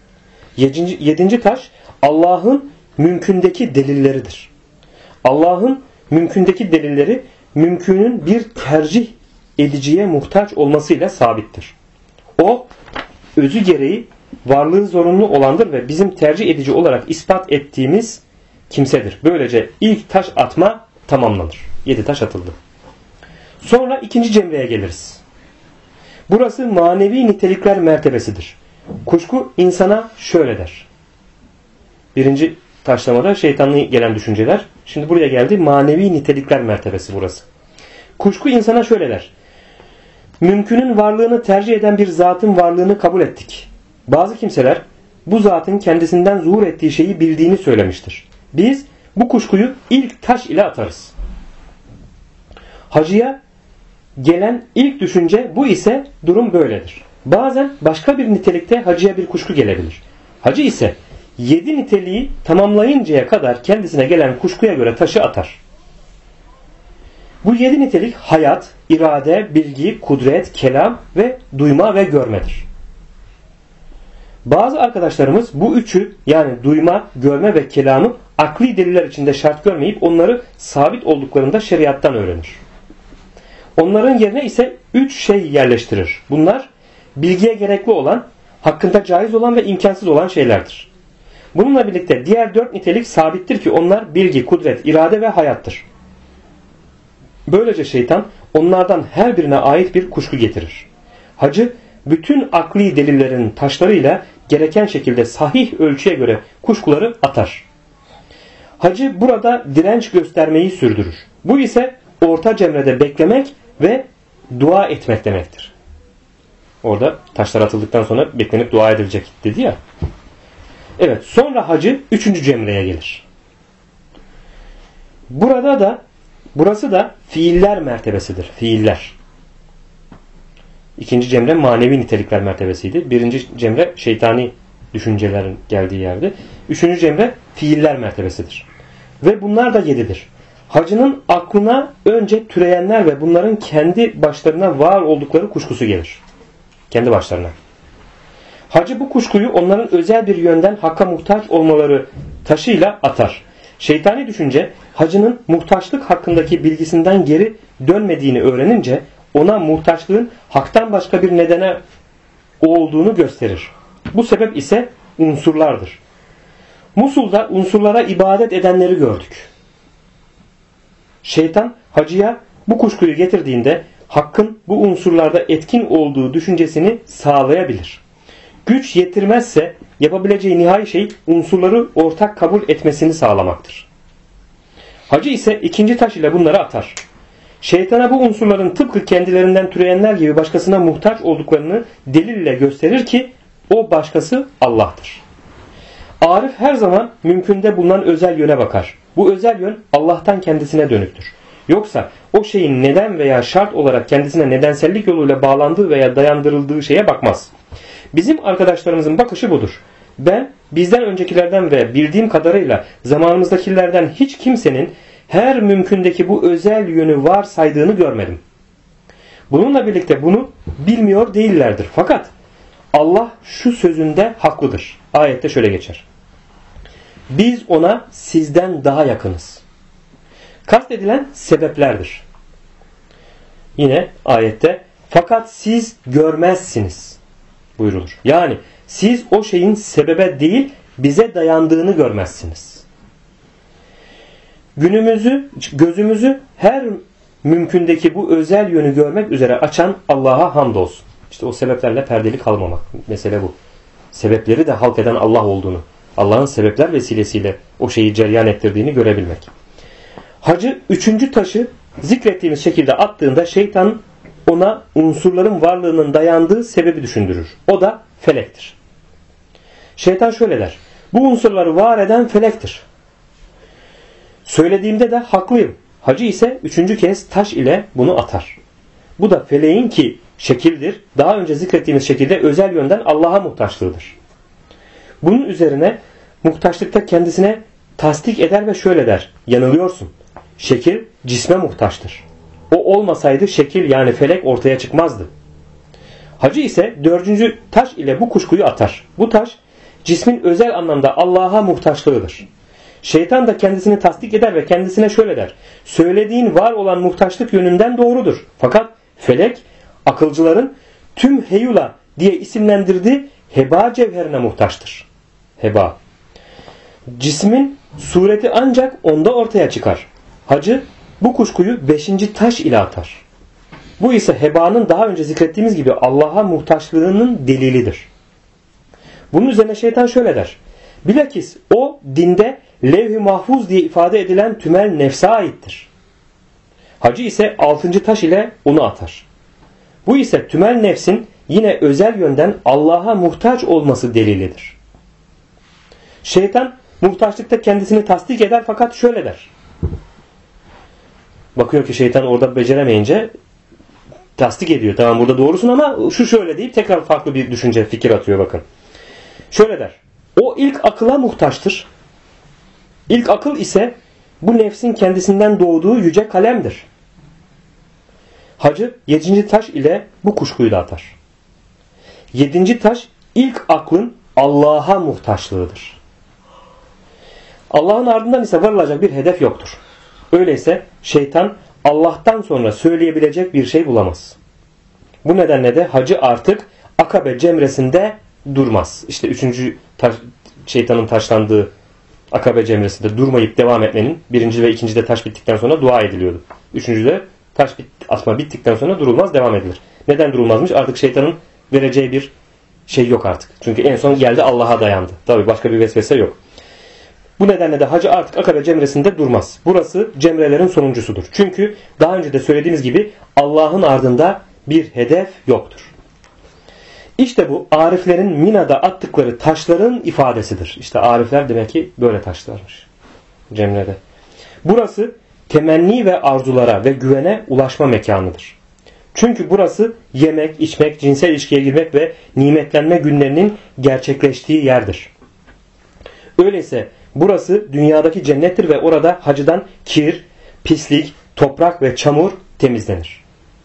7. taş Allah'ın mümkündeki delilleridir. Allah'ın mümkündeki delilleri mümkünün bir tercih ediciye muhtaç olmasıyla sabittir. O özü gereği varlığı zorunlu olandır ve bizim tercih edici olarak ispat ettiğimiz kimsedir. Böylece ilk taş atma tamamlanır. 7 taş atıldı. Sonra ikinci cemreye geliriz. Burası manevi nitelikler mertebesidir. Kuşku insana şöyle der. Birinci taşlamada şeytanlı gelen düşünceler. Şimdi buraya geldi. Manevi nitelikler mertebesi burası. Kuşku insana şöyle der. Mümkünün varlığını tercih eden bir zatın varlığını kabul ettik. Bazı kimseler bu zatın kendisinden zuhur ettiği şeyi bildiğini söylemiştir. Biz bu kuşkuyu ilk taş ile atarız. Hacıya gelen ilk düşünce bu ise durum böyledir. Bazen başka bir nitelikte hacıya bir kuşku gelebilir. Hacı ise 7 niteliği tamamlayıncaya kadar kendisine gelen kuşkuya göre taşı atar. Bu 7 nitelik hayat, irade, bilgi, kudret, kelam ve duyma ve görmedir. Bazı arkadaşlarımız bu üçü yani duyma, görme ve kelamı akli deliller içinde şart görmeyip onları sabit olduklarında şeriattan öğrenir. Onların yerine ise 3 şey yerleştirir. Bunlar bilgiye gerekli olan, hakkında caiz olan ve imkansız olan şeylerdir. Bununla birlikte diğer 4 nitelik sabittir ki onlar bilgi, kudret, irade ve hayattır. Böylece şeytan onlardan her birine ait bir kuşku getirir. Hacı bütün akli delillerin taşlarıyla gereken şekilde sahih ölçüye göre kuşkuları atar. Hacı burada direnç göstermeyi sürdürür. Bu ise orta cemrede beklemek ve dua etmek demektir. Orada taşlar atıldıktan sonra beklenip dua edilecek dedi ya. Evet, sonra hacı 3. cemreye gelir. Burası da fiiller mertebesidir. Fiiller. 2. cemre manevi nitelikler mertebesiydi. 1. cemre şeytani düşüncelerin geldiği yerde. 3. cemre fiiller mertebesidir. Ve bunlar da 7'dir. Hacının aklına önce türeyenler ve bunların kendi başlarına var oldukları kuşkusu gelir. Kendi başlarına. Hacı bu kuşkuyu onların özel bir yönden hakka muhtaç olmaları taşıyla atar. Şeytani düşünce hacının muhtaçlık hakkındaki bilgisinden geri dönmediğini öğrenince ona muhtaçlığın haktan başka bir nedene olduğunu gösterir. Bu sebep ise unsurlardır. Musul'da unsurlara ibadet edenleri gördük. Şeytan hacıya bu kuşkuyu getirdiğinde hakkın bu unsurlarda etkin olduğu düşüncesini sağlayabilir. Güç yetirmezse yapabileceği nihai şey unsurları ortak kabul etmesini sağlamaktır. Hacı ise 2. taş ile bunları atar. Şeytana bu unsurların tıpkı kendilerinden türeyenler gibi başkasına muhtaç olduklarını delille gösterir ki o başkası Allah'tır. Arif her zaman mümkünde bulunan özel yöne bakar. Bu özel yön Allah'tan kendisine dönüktür. Yoksa o şeyin neden veya şart olarak kendisine nedensellik yoluyla bağlandığı veya dayandırıldığı şeye bakmaz. Bizim arkadaşlarımızın bakışı budur. Ben bizden öncekilerden ve bildiğim kadarıyla zamanımızdakilerden hiç kimsenin her mümkündeki bu özel yönü var saydığını görmedim. Bununla birlikte bunu bilmiyor değillerdir. Fakat Allah şu sözünde haklıdır. Ayette şöyle geçer. Biz ona sizden daha yakınız. Kastedilen sebeplerdir. Yine ayette fakat siz görmezsiniz buyrulur. Yani siz o şeyin sebebe değil bize dayandığını görmezsiniz. Gözümüzü her mümkündeki bu özel yönü görmek üzere açan Allah'a hamdolsun. İşte o sebeplerle perdeli kalmamak. Mesele bu. Sebepleri de halk eden Allah olduğunu, Allah'ın sebepler vesilesiyle o şeyi cereyan ettirdiğini görebilmek. Hacı 3. taşı zikrettiğimiz şekilde attığında şeytan ona unsurların varlığının dayandığı sebebi düşündürür. O da felektir. Şeytan şöyle der. Bu unsurları var eden felektir. Söylediğimde de haklıyım. Hacı ise 3. kez taş ile bunu atar. Bu da feleğin ki şekildir. Daha önce zikrettiğimiz şekilde özel yönden Allah'a muhtaçlığıdır. Bunun üzerine muhtaçlıkta kendisine tasdik eder ve şöyle der. Yanılıyorsun. Şekil cisme muhtaçtır. O olmasaydı şekil yani felek ortaya çıkmazdı. Hacı ise 4. taş ile bu kuşkuyu atar. Bu taş cismin özel anlamda Allah'a muhtaçlığıdır. Şeytan da kendisini tasdik eder ve kendisine şöyle der. Söylediğin var olan muhtaçlık yönünden doğrudur. Fakat felek akılcıların tüm heyula diye isimlendirdiği heba cevherine muhtaçtır. Heba. Cismin sureti ancak onda ortaya çıkar. Hacı bu kuşkuyu 5. taş ile atar. Bu ise hebanın daha önce zikrettiğimiz gibi Allah'a muhtaçlığının delilidir. Bunun üzerine şeytan şöyle der. Bilakis o dinde levh-i mahfuz diye ifade edilen tümel nefse aittir. Hacı ise 6. taş ile onu atar. Bu ise tümel nefsin yine özel yönden Allah'a muhtaç olması delilidir. Şeytan muhtaçlıkta kendisini tasdik eder fakat şöyle der. Bakıyor ki şeytan orada beceremeyince tasdik ediyor. Tamam burada doğrusun ama şu şöyle deyip tekrar farklı bir düşünce, fikir atıyor bakın. Şöyle der. O ilk akıla muhtaçtır. İlk akıl ise bu nefsin kendisinden doğduğu yüce kalemdir. Hacı 7. taş ile bu kuşkuyu da atar. 7. taş ilk aklın Allah'a muhtaçlığıdır. Allah'ın ardından ise varılacak bir hedef yoktur. Öyleyse şeytan Allah'tan sonra söyleyebilecek bir şey bulamaz. Bu nedenle de hacı artık Akabe cemresinde durmaz. İşte 3. şeytanın taşlandığı Akabe cemresinde durmayıp devam etmenin 1. ve 2. de taş bittikten sonra dua ediliyordu. 3. de taş atma bittikten sonra durulmaz, devam edilir. Neden durulmazmış? Artık şeytanın vereceği bir şey yok artık. Çünkü en son geldi Allah'a dayandı. Tabii başka bir vesvese yok. Bu nedenle de hacı artık Akabe cemresinde durmaz. Burası cemrelerin sonuncusudur. Çünkü daha önce de söylediğimiz gibi Allah'ın ardında bir hedef yoktur. İşte bu ariflerin Mina'da attıkları taşların ifadesidir. İşte arifler demek ki böyle taşlarmış cemrede. Burası temenni ve arzulara ve güvene ulaşma mekanıdır. Çünkü burası yemek, içmek, cinsel ilişkiye girmek ve nimetlenme günlerinin gerçekleştiği yerdir. Öyleyse burası dünyadaki cennettir ve orada hacıdan kir, pislik, toprak ve çamur temizlenir.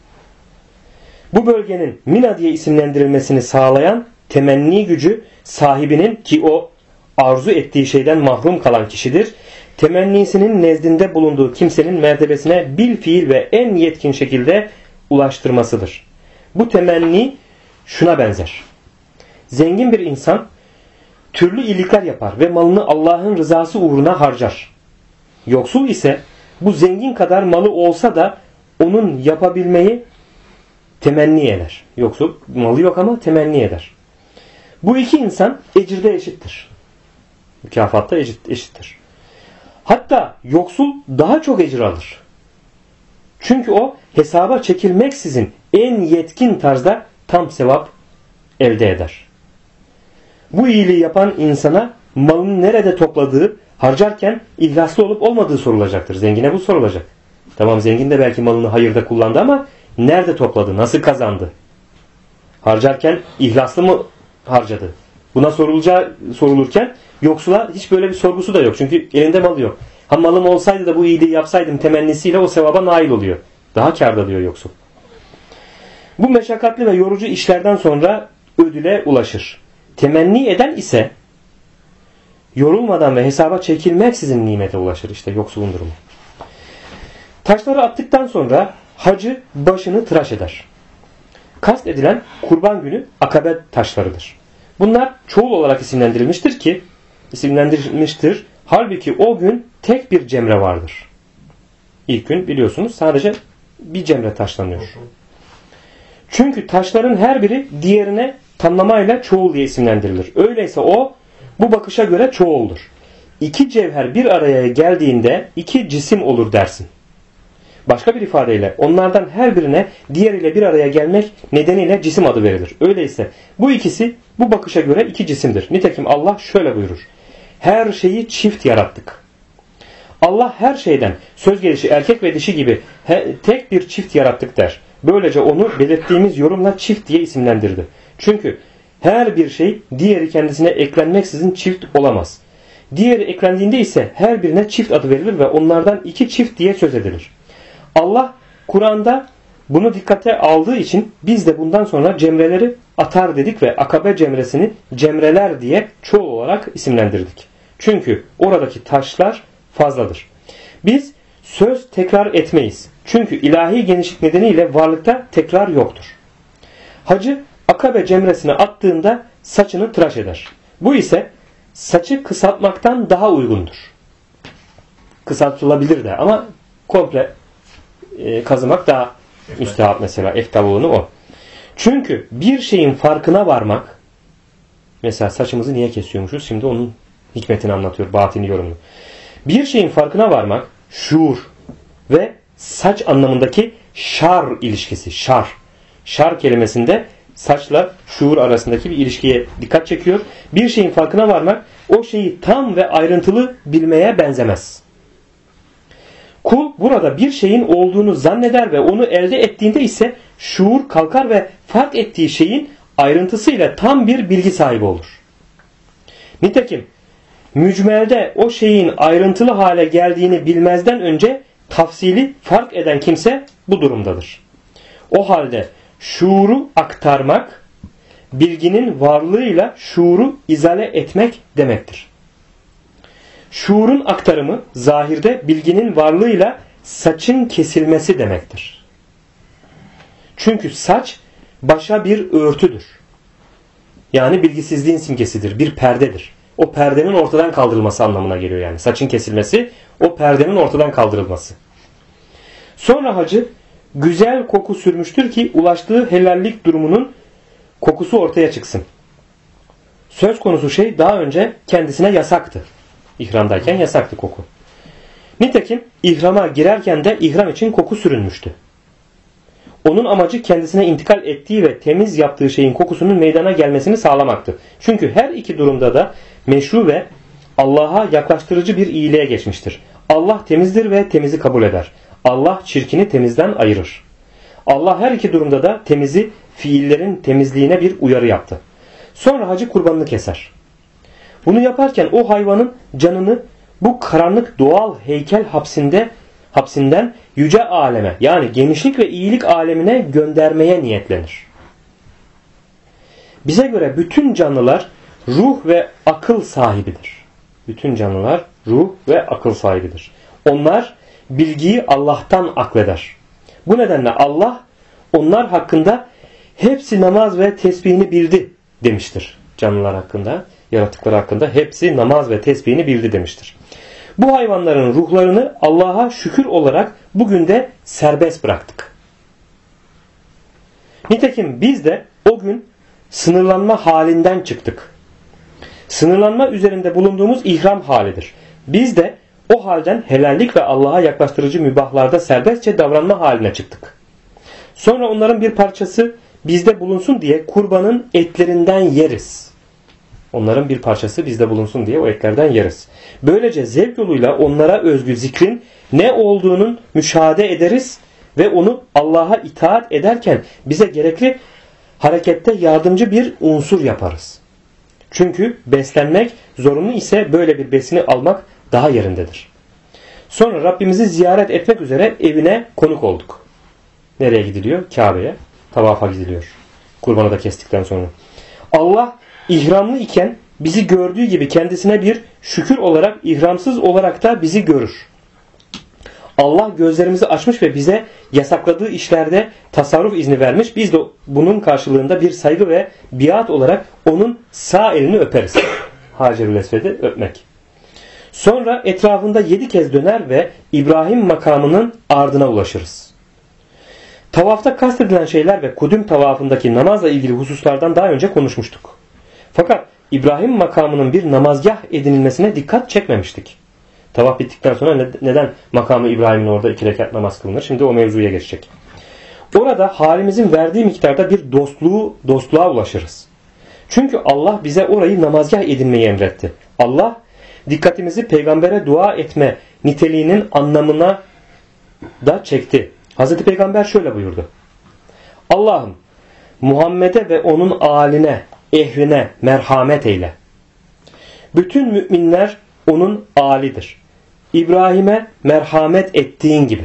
Bu bölgenin Mina diye isimlendirilmesini sağlayan temenni gücü sahibinin, ki o arzu ettiği şeyden mahrum kalan kişidir, temennisinin nezdinde bulunduğu kimsenin mertebesine bil fiil ve en yetkin şekilde ulaştırmasıdır. Bu temenni şuna benzer. Zengin bir insan türlü iyilikler yapar ve malını Allah'ın rızası uğruna harcar. Yoksul ise bu zengin kadar malı olsa da onun yapabilmeyi temenni eder. Yoksul malı yok ama temenni eder. Bu iki insan ecirde eşittir. Mükafatta eşittir. Hatta yoksul daha çok ecir alır. Çünkü o hesaba çekilmeksizin en yetkin tarzda tam sevap elde eder. Bu iyiliği yapan insana malını nerede topladığı, harcarken ihlaslı olup olmadığı sorulacaktır. Zengine bu sorulacak. Tamam, zengin de belki malını hayırda kullandı ama nerede topladı, nasıl kazandı? Harcarken ihlaslı mı harcadı? Buna sorulurken yoksula hiç böyle bir sorgusu da yok. Çünkü elinde malı yok. Ha, malım olsaydı da bu iyiliği yapsaydım temennisiyle o sevaba nail oluyor. Daha kârda diyor yoksul. Bu meşakkatli ve yorucu işlerden sonra ödüle ulaşır. Temenni eden ise yorulmadan ve hesaba çekilmeksizin nimete ulaşır. İşte yoksulun durumu. Taşları attıktan sonra hacı başını tıraş eder. Kast edilen kurban günü akabe taşlarıdır. Bunlar çoğul olarak isimlendirilmiştir. Halbuki o gün tek bir cemre vardır. İlk gün biliyorsunuz sadece bir cemre taşlanıyor. Çünkü taşların her biri diğerine tamlamayla çoğul diye isimlendirilir. Öyleyse o bu bakışa göre çoğuldur. İki cevher bir araya geldiğinde iki cisim olur dersin. Başka bir ifadeyle onlardan her birine diğeriyle bir araya gelmek nedeniyle cisim adı verilir. Öyleyse bu ikisi bu bakışa göre iki cisimdir. Nitekim Allah şöyle buyurur. Her şeyi çift yarattık. Allah her şeyden söz gelişi erkek ve dişi gibi tek bir çift yarattık der. Böylece onu belirttiğimiz yorumla çift diye isimlendirdi. Çünkü her bir şey diğeri kendisine eklenmeksizin çift olamaz. Diğeri eklendiğinde ise her birine çift adı verilir ve onlardan iki çift diye söz edilir. Allah Kur'an'da bunu dikkate aldığı için biz de bundan sonra cemreleri atar dedik ve akabe cemresini cemreler diye çoğul olarak isimlendirdik. Çünkü oradaki taşlar fazladır. Biz söz tekrar etmeyiz. Çünkü ilahi genişlik nedeniyle varlıkta tekrar yoktur. Hacı akabe cemresine attığında saçını tıraş eder. Bu ise saçı kısaltmaktan daha uygundur. Kısaltılabilir de ama komple kazımak daha müstehap mesela. Eftal olanı o. Çünkü bir şeyin farkına varmak, mesela saçımızı niye kesiyormuşuz? Şimdi onun hikmetini anlatıyor. Batini yorumlu. Bir şeyin farkına varmak, şuur ve saç anlamındaki şar ilişkisi. Şar kelimesinde saçla şuur arasındaki bir ilişkiye dikkat çekiyor. Bir şeyin farkına varmak o şeyi tam ve ayrıntılı bilmeye benzemez. Kul burada bir şeyin olduğunu zanneder ve onu elde ettiğinde ise şuur kalkar ve fark ettiği şeyin ayrıntısıyla tam bir bilgi sahibi olur. Nitekim mücmelde o şeyin ayrıntılı hale geldiğini bilmezden önce tafsili fark eden kimse bu durumdadır. O halde şuuru aktarmak, bilginin varlığıyla şuuru izale etmek demektir. Şuurun aktarımı zahirde bilginin varlığıyla saçın kesilmesi demektir. Çünkü saç başa bir örtüdür. Yani bilgisizliğin simgesidir, bir perdedir. O perdenin ortadan kaldırılması anlamına geliyor yani. Saçın kesilmesi, o perdenin ortadan kaldırılması. Sonra hacı güzel koku sürmüştür ki ulaştığı helallik durumunun kokusu ortaya çıksın. Söz konusu şey daha önce kendisine yasaktı. İhramdayken yasaktı koku. Nitekim ihrama girerken de ihram için koku sürünmüştü. Onun amacı kendisine intikal ettiği ve temiz yaptığı şeyin kokusunun meydana gelmesini sağlamaktı. Çünkü her iki durumda da meşru ve Allah'a yaklaştırıcı bir iyiliğe geçmiştir. Allah temizdir ve temizi kabul eder. Allah çirkini temizden ayırır. Allah her iki durumda da temizi fiillerin temizliğine bir uyarı yaptı. Sonra hacı kurbanını keser. Bunu yaparken o hayvanın canını bu karanlık doğal heykel hapsinden yüce aleme yani genişlik ve iyilik alemine göndermeye niyetlenir. Bize göre bütün canlılar ruh ve akıl sahibidir. Bütün canlılar ruh ve akıl sahibidir. Onlar bilgiyi Allah'tan akleder. Bu nedenle Allah onlar hakkında hepsi namaz ve tesbihini bildi demiştir. Canlılar hakkında, yaratıklar hakkında hepsi namaz ve tesbihini bildi demiştir. Bu hayvanların ruhlarını Allah'a şükür olarak bugün de serbest bıraktık. Nitekim biz de o gün sınırlanma halinden çıktık. Sınırlanma üzerinde bulunduğumuz ihram halidir. Biz de o halden helallik ve Allah'a yaklaştırıcı mübahlarda serbestçe davranma haline çıktık. Sonra onların bir parçası bizde bulunsun diye kurbanın etlerinden yeriz. Onların bir parçası bizde bulunsun diye o etlerden yeriz. Böylece zevk yoluyla onlara özgü zikrin ne olduğunun müşahede ederiz ve onu Allah'a itaat ederken bize gerekli harekette yardımcı bir unsur yaparız. Çünkü beslenmek zorunlu ise böyle bir besini almak daha yerindedir. Sonra Rabbimizi ziyaret etmek üzere evine konuk olduk. Nereye gidiliyor? Kabe'ye. Tavafa gidiliyor. Kurbanı da kestikten sonra. Allah ihramlı iken bizi gördüğü gibi kendisine bir şükür olarak ihramsız olarak da bizi görür. Allah gözlerimizi açmış ve bize yasakladığı işlerde tasarruf izni vermiş. Biz de bunun karşılığında bir saygı ve biat olarak onun sağ elini öperiz. Hacer-ül Esved'i öpmek. Sonra etrafında 7 kez döner ve İbrahim makamının ardına ulaşırız. Tavafta kastedilen şeyler ve kudüm tavafındaki namazla ilgili hususlardan daha önce konuşmuştuk. Fakat İbrahim makamının bir namazgah edinilmesine dikkat çekmemiştik. Tavaf bittikten sonra neden makamı İbrahim'in orada 2 rekat namaz kılınır? Şimdi o mevzuya geçecek. Orada halimizin verdiği miktarda bir dostluğa ulaşırız. Çünkü Allah bize orayı namazgah edinmeyi emretti. Allah dikkatimizi peygambere dua etme niteliğinin anlamına da çekti. Hazreti Peygamber şöyle buyurdu. Allah'ım Muhammed'e ve onun âline, ehline merhamet eyle. Bütün müminler onun âlidir. İbrahim'e merhamet ettiğin gibi.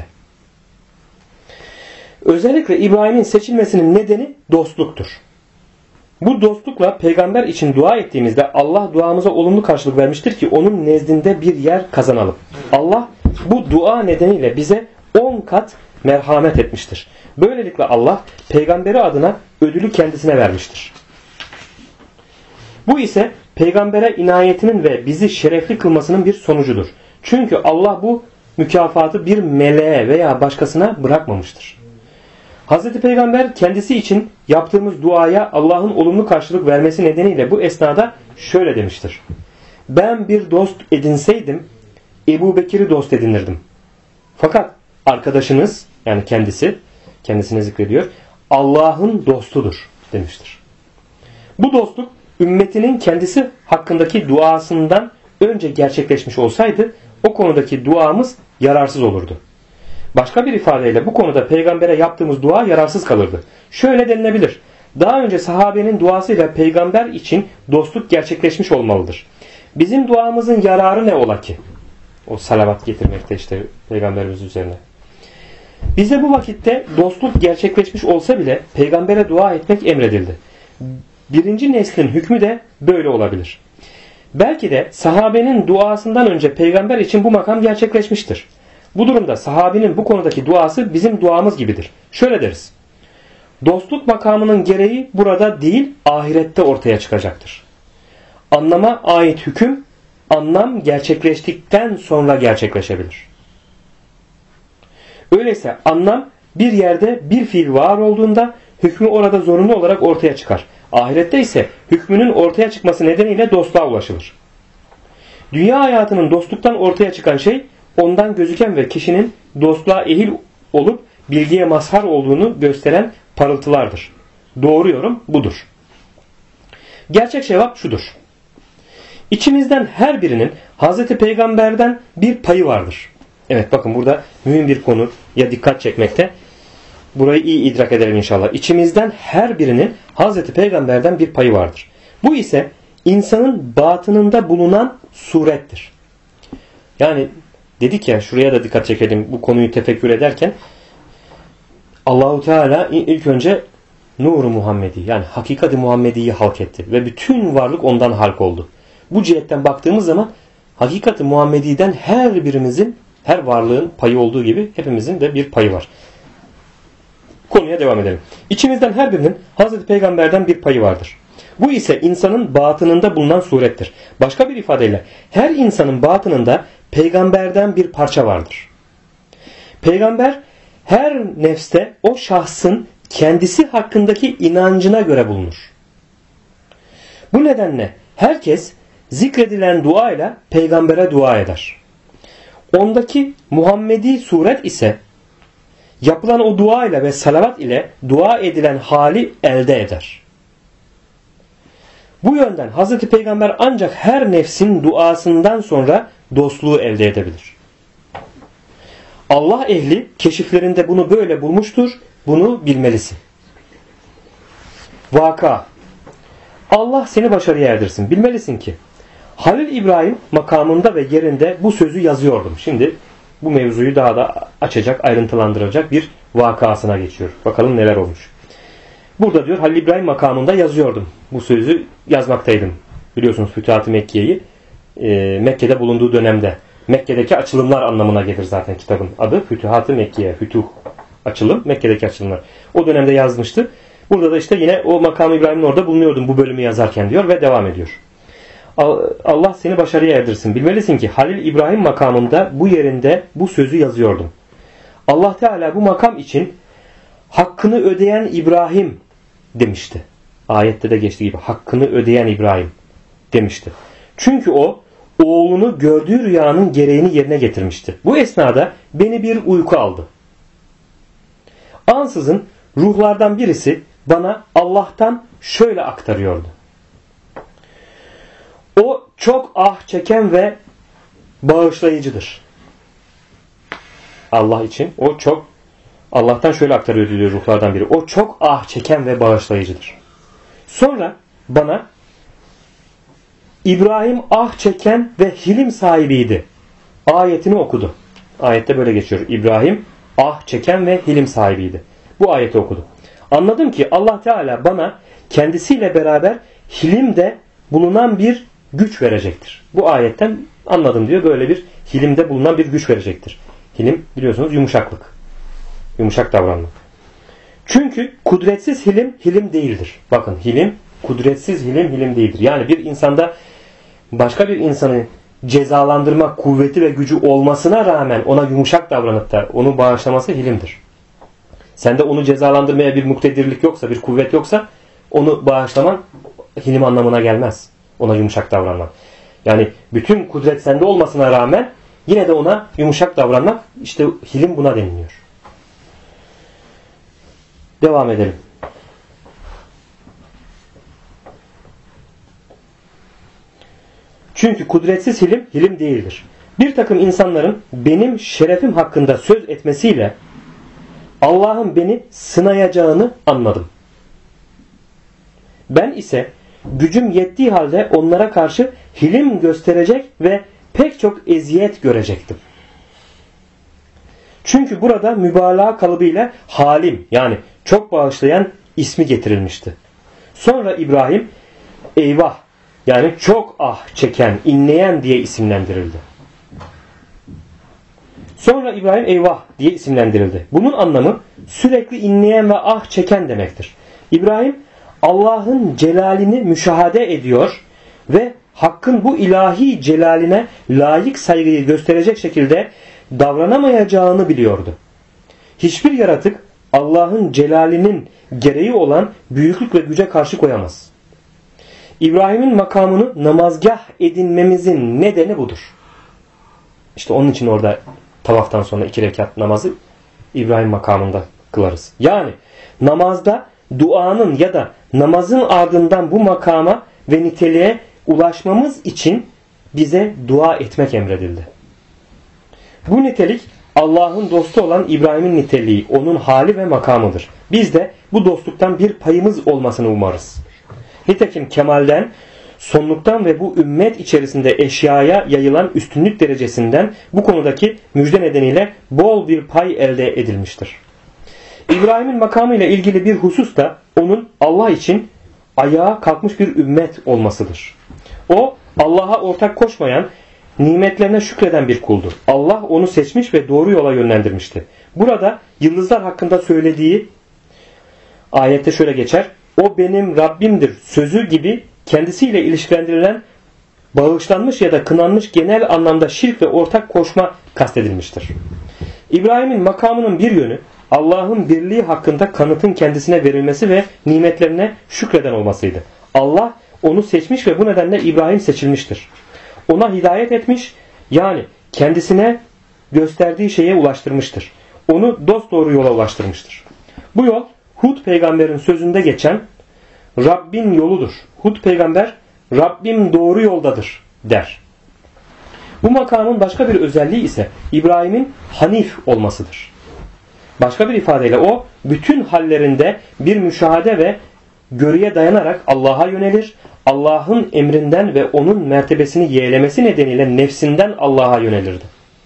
Özellikle İbrahim'in seçilmesinin nedeni dostluktur. Bu dostlukla peygamber için dua ettiğimizde Allah duamıza olumlu karşılık vermiştir ki onun nezdinde bir yer kazanalım. Allah bu dua nedeniyle bize 10 kat merhamet etmiştir. Böylelikle Allah peygamberi adına ödülü kendisine vermiştir. Bu ise peygambere inayetinin ve bizi şerefli kılmasının bir sonucudur. Çünkü Allah bu mükafatı bir meleğe veya başkasına bırakmamıştır. Hazreti Peygamber kendisi için yaptığımız duaya Allah'ın olumlu karşılık vermesi nedeniyle bu esnada şöyle demiştir. Ben bir dost edinseydim Ebu Bekir'i dost edinirdim. Fakat arkadaşınız yani kendisini zikrediyor Allah'ın dostudur. demiştir. Bu dostluk ümmetinin kendisi hakkındaki duasından önce gerçekleşmiş olsaydı o konudaki duamız yararsız olurdu. Başka bir ifadeyle bu konuda peygambere yaptığımız dua yararsız kalırdı. Şöyle denilebilir. Daha önce sahabenin duasıyla peygamber için dostluk gerçekleşmiş olmalıdır. Bizim duamızın yararı ne ola ki? O salavat getirmekte işte peygamberimiz üzerine. Bize bu vakitte dostluk gerçekleşmiş olsa bile peygambere dua etmek emredildi. Birinci neslin hükmü de böyle olabilir. Belki de sahabenin duasından önce peygamber için bu makam gerçekleşmiştir. Bu durumda sahabenin bu konudaki duası bizim duamız gibidir. Şöyle deriz. Dostluk makamının gereği burada değil, ahirette ortaya çıkacaktır. Anlama ait hüküm, anlam gerçekleştikten sonra gerçekleşebilir. Öyleyse anlam bir yerde bir fiil var olduğunda hükmü orada zorunlu olarak ortaya çıkar. Ahirette ise hükmünün ortaya çıkması nedeniyle dostluğa ulaşılır. Dünya hayatının dostluktan ortaya çıkan şey ondan gözüken ve kişinin dostluğa ehil olup bilgiye mazhar olduğunu gösteren parıltılardır. Doğru yorum budur. Gerçek cevap şudur. İçimizden her birinin Hazreti Peygamber'den bir payı vardır. Evet bakın burada mühim bir konuya dikkat çekmekte. Burayı iyi idrak edelim inşallah. İçimizden her birinin Hazreti Peygamber'den bir payı vardır. Bu ise insanın batınında bulunan surettir. Yani dedik ya şuraya da dikkat çekelim bu konuyu tefekkür ederken. Allahu Teala ilk önce Nur-u Muhammedi yani hakikati Muhammedi'yi halk etti. Ve bütün varlık ondan halk oldu. Bu cihetten baktığımız zaman hakikati Muhammedi'den her birimizin, her varlığın payı olduğu gibi hepimizin de bir payı var. Konuya devam edelim. İçimizden her birinin Hazreti Peygamber'den bir payı vardır. Bu ise insanın batınında bulunan surettir. Başka bir ifadeyle her insanın batınında peygamberden bir parça vardır. Peygamber her nefste o şahsın kendisi hakkındaki inancına göre bulunur. Bu nedenle herkes zikredilen duayla peygambere dua eder. Ondaki Muhammedi suret ise yapılan o dua ile ve salavat ile dua edilen hali elde eder. Bu yönden Hazreti Peygamber ancak her nefsin duasından sonra dostluğu elde edebilir. Allah ehli keşiflerinde bunu böyle bulmuştur. Bunu bilmelisin. Vaka. Allah seni başarıya erdirsin. Bilmelisin ki Halil İbrahim makamında ve yerinde bu sözü yazıyordum. Şimdi bu mevzuyu daha da açacak, ayrıntılandıracak bir vakasına geçiyor. Bakalım neler olmuş. Burada diyor Halil İbrahim makamında yazıyordum. Bu sözü yazmaktaydım. Biliyorsunuz Fütuhat-ı Mekke'yi Mekke'de bulunduğu dönemde. Mekke'deki açılımlar anlamına gelir zaten kitabın adı. Fütuhat-ı Mekke'ye. Fütuh açılım. Mekke'deki açılımlar. O dönemde yazmıştı. Burada da işte yine o makam-ı İbrahim'in orada bulunuyordum bu bölümü yazarken diyor ve devam ediyor. Allah seni başarıya erdirsin. Bilmelisin ki Halil İbrahim makamında bu yerinde bu sözü yazıyordum. Allah Teala bu makam için hakkını ödeyen İbrahim demişti. Ayette de geçtiği gibi hakkını ödeyen İbrahim demişti. Çünkü o oğlunu gördüğü rüyanın gereğini yerine getirmişti. Bu esnada beni bir uyku aldı. Ansızın ruhlardan birisi bana Allah'tan şöyle aktarıyordu. O çok ah çeken ve bağışlayıcıdır. Allah için o çok Allah'tan şöyle aktarıyor diyor ruhlardan biri. O çok ah çeken ve bağışlayıcıdır. Sonra bana İbrahim ah çeken ve hilim sahibiydi ayetini okudu. Ayette böyle geçiyor. İbrahim ah çeken ve hilim sahibiydi. Bu ayeti okudu. Anladım ki Allah Teala bana kendisiyle beraber hilimde bulunan bir güç verecektir. Bu ayetten anladım diyor. Böyle bir hilimde bulunan bir güç verecektir. Hilim biliyorsunuz yumuşaklık. Yumuşak davranmak. Çünkü kudretsiz hilim hilim değildir. Bakın hilim kudretsiz hilim hilim değildir. Yani bir insanda başka bir insanı cezalandırma kuvveti ve gücü olmasına rağmen ona yumuşak davranıp da onu bağışlaması hilimdir. Sende onu cezalandırmaya bir muktedirlik yoksa, bir kuvvet yoksa onu bağışlaman hilim anlamına gelmez. Ona yumuşak davranmak. Yani bütün kudret sende olmasına rağmen yine de ona yumuşak davranmak işte hilim buna deniliyor. Devam edelim. Çünkü kudretsiz hilim, hilim değildir. Bir takım insanların benim şerefim hakkında söz etmesiyle Allah'ın beni sınayacağını anladım. Ben ise gücüm yettiği halde onlara karşı hilim gösterecek ve pek çok eziyet görecektim. Çünkü burada mübalağa kalıbıyla halim yani çok bağışlayan ismi getirilmişti. Sonra İbrahim eyvah yani çok ah çeken, inleyen diye isimlendirildi. Sonra İbrahim eyvah diye isimlendirildi. Bunun anlamı sürekli inleyen ve ah çeken demektir. İbrahim Allah'ın celalini müşahede ediyor ve Hakk'ın bu ilahi celaline layık saygıyı gösterecek şekilde davranamayacağını biliyordu. Hiçbir yaratık Allah'ın celalinin gereği olan büyüklük ve güce karşı koyamaz. İbrahim'in makamını namazgah edinmemizin nedeni budur. İşte onun için orada tavaftan sonra 2 rekat namazı İbrahim makamında kılarız. Yani namazda duanın ya da namazın ardından bu makama ve niteliğe ulaşmamız için bize dua etmek emredildi. Bu nitelik Allah'ın dostu olan İbrahim'in niteliği, onun hali ve makamıdır. Biz de bu dostluktan bir payımız olmasını umarız. Nitekim kemalden, sonluktan ve bu ümmet içerisinde eşyaya yayılan üstünlük derecesinden bu konudaki müjde nedeniyle bol bir pay elde edilmiştir. İbrahim'in makamı ile ilgili bir husus da onun Allah için ayağa kalkmış bir ümmet olmasıdır. O Allah'a ortak koşmayan, nimetlerine şükreden bir kuldur. Allah onu seçmiş ve doğru yola yönlendirmişti. Burada yıldızlar hakkında söylediği ayette şöyle geçer. O benim Rabbimdir sözü gibi kendisiyle ilişkilendirilen bağışlanmış ya da kınanmış genel anlamda şirk ve ortak koşma kastedilmiştir. İbrahim'in makamının bir yönü Allah'ın birliği hakkında kanıtın kendisine verilmesi ve nimetlerine şükreden olmasıydı. Allah onu seçmiş ve bu nedenle İbrahim seçilmiştir. Ona hidayet etmiş yani kendisine gösterdiği şeye ulaştırmıştır. Onu dosdoğru yola ulaştırmıştır. Bu yol Hud peygamberin sözünde geçen Rabbin yoludur. Hud peygamber Rabbim doğru yoldadır der. Bu makamın başka bir özelliği ise İbrahim'in Hanif olmasıdır. Başka bir ifadeyle o bütün hallerinde bir müşahede ve görüye dayanarak Allah'a yönelir. Allah'ın emrinden ve onun mertebesini yeğlemesi nedeniyle nefsinden Allah'a yönelirdi.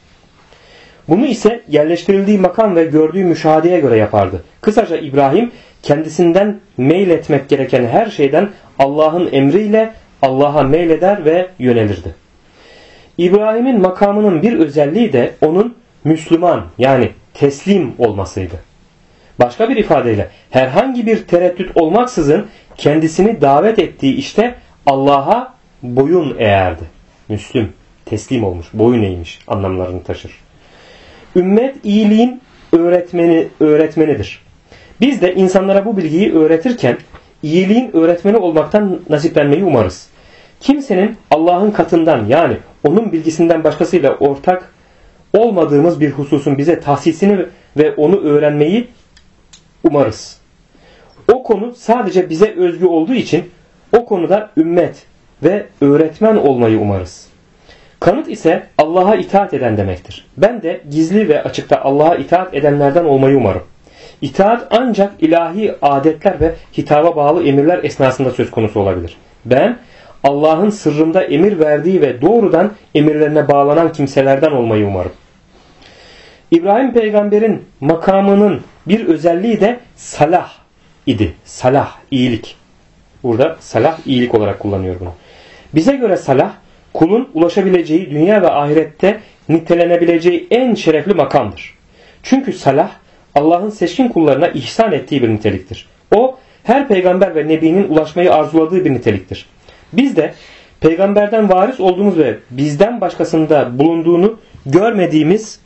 Bunu ise yerleştirildiği makam ve gördüğü müşahedeye göre yapardı. Kısaca İbrahim kendisinden meyletmek gereken her şeyden Allah'ın emriyle Allah'a meyleder ve yönelirdi. İbrahim'in makamının bir özelliği de onun Müslüman yani teslim olmasıydı. Başka bir ifadeyle herhangi bir tereddüt olmaksızın kendisini davet ettiği işte Allah'a boyun eğerdi. Müslüm, teslim olmuş, boyun eğmiş anlamlarını taşır. Ümmet iyiliğin öğretmenidir. Biz de insanlara bu bilgiyi öğretirken iyiliğin öğretmeni olmaktan nasiplenmeyi umarız. Kimsenin Allah'ın katından yani onun bilgisinden başkasıyla ortak olmadığımız bir hususun bize tahsisini ve onu öğrenmeyi umarız. O konu sadece bize özgü olduğu için o konuda ümmet ve öğretmen olmayı umarız. Kanıt ise Allah'a itaat eden demektir. Ben de gizli ve açıkta Allah'a itaat edenlerden olmayı umarım. İtaat ancak ilahi adetler ve hitaba bağlı emirler esnasında söz konusu olabilir. Ben Allah'ın sırrımda emir verdiği ve doğrudan emirlerine bağlanan kimselerden olmayı umarım. İbrahim peygamberin makamının bir özelliği de salah idi. Salah, iyilik. Burada salah, iyilik olarak kullanıyor bunu. Bize göre salah, kulun ulaşabileceği dünya ve ahirette nitelenebileceği en şerefli makamdır. Çünkü salah, Allah'ın seçkin kullarına ihsan ettiği bir niteliktir. O, her peygamber ve nebinin ulaşmayı arzuladığı bir niteliktir. Biz de peygamberden varis olduğumuz ve bizden başkasında bulunduğunu görmediğimiz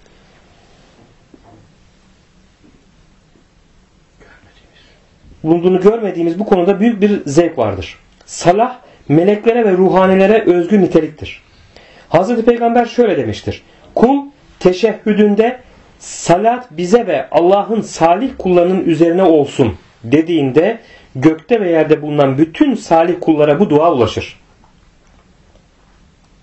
bu konuda büyük bir zevk vardır. Salah, meleklere ve ruhanilere özgü niteliktir. Hazreti Peygamber şöyle demiştir. Kul teşehhüdünde salat bize ve Allah'ın salih kullarının üzerine olsun dediğinde gökte ve yerde bulunan bütün salih kullara bu dua ulaşır.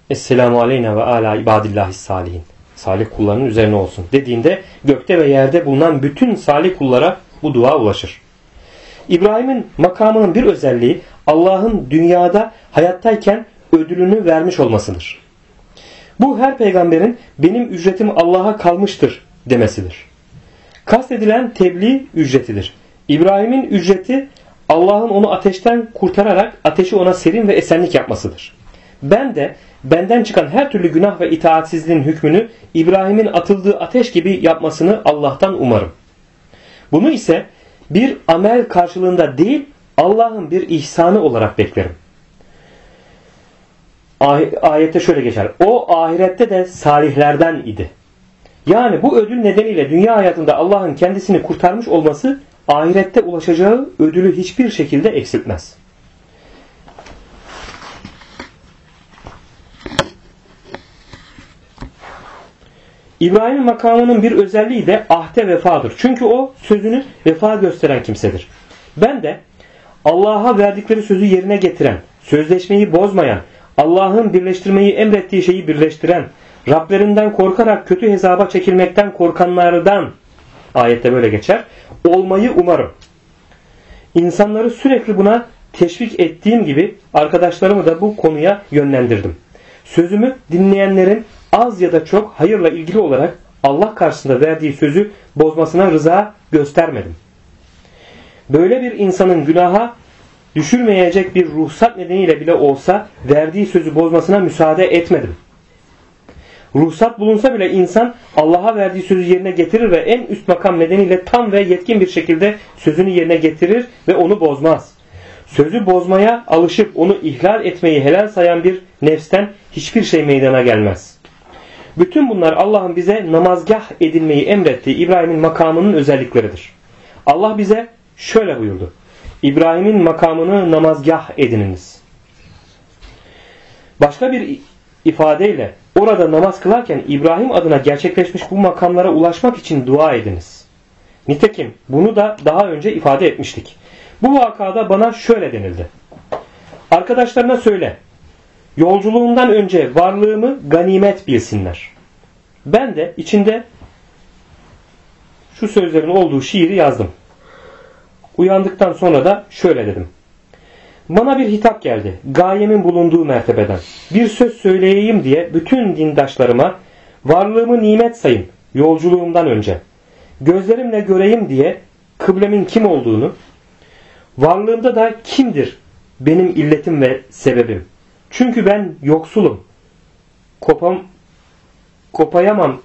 Esselamu aleyna ve ala ibadillahis salihin. Salih kullarının üzerine olsun dediğinde gökte ve yerde bulunan bütün salih kullara bu dua ulaşır. İbrahim'in makamının bir özelliği Allah'ın dünyada hayattayken ödülünü vermiş olmasıdır. Bu her peygamberin benim ücretim Allah'a kalmıştır demesidir. Kastedilen tebliğ ücretidir. İbrahim'in ücreti Allah'ın onu ateşten kurtararak ateşi ona serin ve esenlik yapmasıdır. Ben de benden çıkan her türlü günah ve itaatsizliğin hükmünü İbrahim'in atıldığı ateş gibi yapmasını Allah'tan umarım. Bunu ise bir amel karşılığında değil, Allah'ın bir ihsanı olarak beklerim. Ayette şöyle geçer. O ahirette de salihlerden idi. Yani bu ödül nedeniyle dünya hayatında Allah'ın kendisini kurtarmış olması ahirette ulaşacağı ödülü hiçbir şekilde eksiltmez. İbrahim'in makamının bir özelliği de ahde vefadır. Çünkü o sözünü vefa gösteren kimsedir. Ben de Allah'a verdikleri sözü yerine getiren, sözleşmeyi bozmayan, Allah'ın birleştirmeyi emrettiği şeyi birleştiren, Rablerinden korkarak kötü hesaba çekilmekten korkanlardan, ayette böyle geçer, olmayı umarım. İnsanları sürekli buna teşvik ettiğim gibi arkadaşlarımı da bu konuya yönlendirdim. Sözümü dinleyenlerin az ya da çok hayırla ilgili olarak Allah karşısında verdiği sözü bozmasına rıza göstermedim. Böyle bir insanın günaha düşürmeyecek bir ruhsat nedeniyle bile olsa verdiği sözü bozmasına müsaade etmedim. Ruhsat bulunsa bile insan Allah'a verdiği sözü yerine getirir ve en üst makam nedeniyle tam ve yetkin bir şekilde sözünü yerine getirir ve onu bozmaz. Sözü bozmaya alışıp onu ihlal etmeyi helal sayan bir nefsten hiçbir şey meydana gelmez. Bütün bunlar Allah'ın bize namazgah edinmeyi emrettiği İbrahim'in makamının özellikleridir. Allah bize şöyle buyurdu. İbrahim'in makamını namazgah edininiz. Başka bir ifadeyle orada namaz kılarken İbrahim adına gerçekleşmiş bu makamlara ulaşmak için dua ediniz. Nitekim bunu da daha önce ifade etmiştik. Bu vakada bana şöyle denildi. Arkadaşlarına söyle, yolculuğundan önce varlığımı ganimet bilsinler. Ben de içinde şu sözlerin olduğu şiiri yazdım. Uyandıktan sonra da şöyle dedim. Bana bir hitap geldi. Gayemin bulunduğu mertebeden. Bir söz söyleyeyim diye bütün dindaşlarıma varlığımı nimet sayın yolculuğumdan önce. Gözlerimle göreyim diye kıblemin kim olduğunu, varlığımda da kimdir benim illetim ve sebebim. Çünkü ben yoksulum. Kapayamam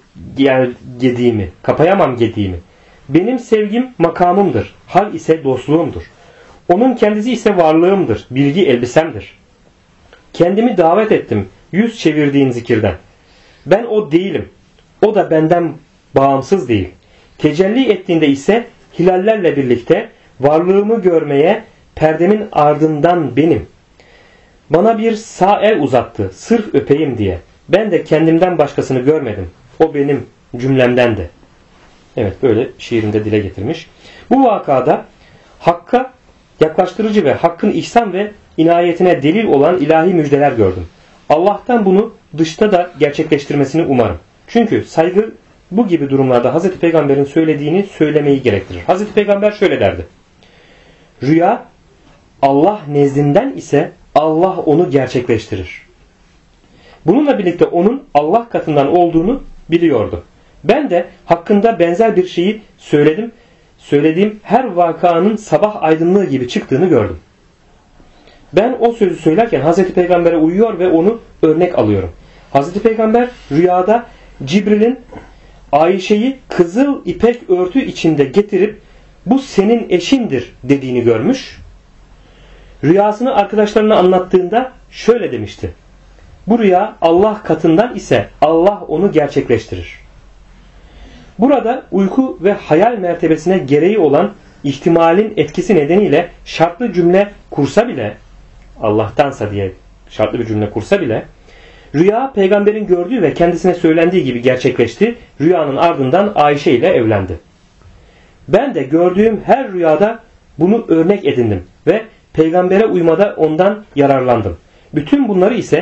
gediğimi. Benim sevgim makamımdır. Hal ise dostluğumdur. Onun kendisi ise varlığımdır. Bilgi elbisemdir. Kendimi davet ettim yüz çevirdiğin zikirden. Ben o değilim. O da benden bağımsız değil. Tecelli ettiğinde ise hilallerle birlikte varlığımı görmeye perdemin ardından benim. Bana bir sağ el uzattı sırf öpeyim diye. Ben de kendimden başkasını görmedim. O benim cümlemdendi. Evet, böyle şiirinde dile getirmiş. Bu vakada Hakk'a yaklaştırıcı ve Hakk'ın ihsan ve inayetine delil olan ilahi müjdeler gördüm. Allah'tan bunu dışta da gerçekleştirmesini umarım. Çünkü saygı bu gibi durumlarda Hazreti Peygamber'in söylediğini söylemeyi gerektirir. Hazreti Peygamber şöyle derdi. Rüya Allah nezdinden ise Allah onu gerçekleştirir. Bununla birlikte onun Allah katından olduğunu biliyordu. Ben de hakkında benzer bir şeyi söylediğim her vakanın sabah aydınlığı gibi çıktığını gördüm. Ben o sözü söylerken Hazreti Peygamber'e uyuyor ve onu örnek alıyorum. Hazreti Peygamber rüyada Cibril'in Ayşe'yi kızıl ipek örtü içinde getirip bu senin eşindir dediğini görmüş. Rüyasını arkadaşlarına anlattığında şöyle demişti. Bu rüya Allah katından ise Allah onu gerçekleştirir. Burada uyku ve hayal mertebesine gereği olan ihtimalin etkisi nedeniyle şartlı cümle kursa bile, Allah'tansa diye şartlı bir cümle kursa bile, rüya peygamberin gördüğü ve kendisine söylendiği gibi gerçekleşti. Rüyanın ardından Ayşe ile evlendi. Ben de gördüğüm her rüyada bunu örnek edindim ve peygambere uymada ondan yararlandım. Bütün bunları ise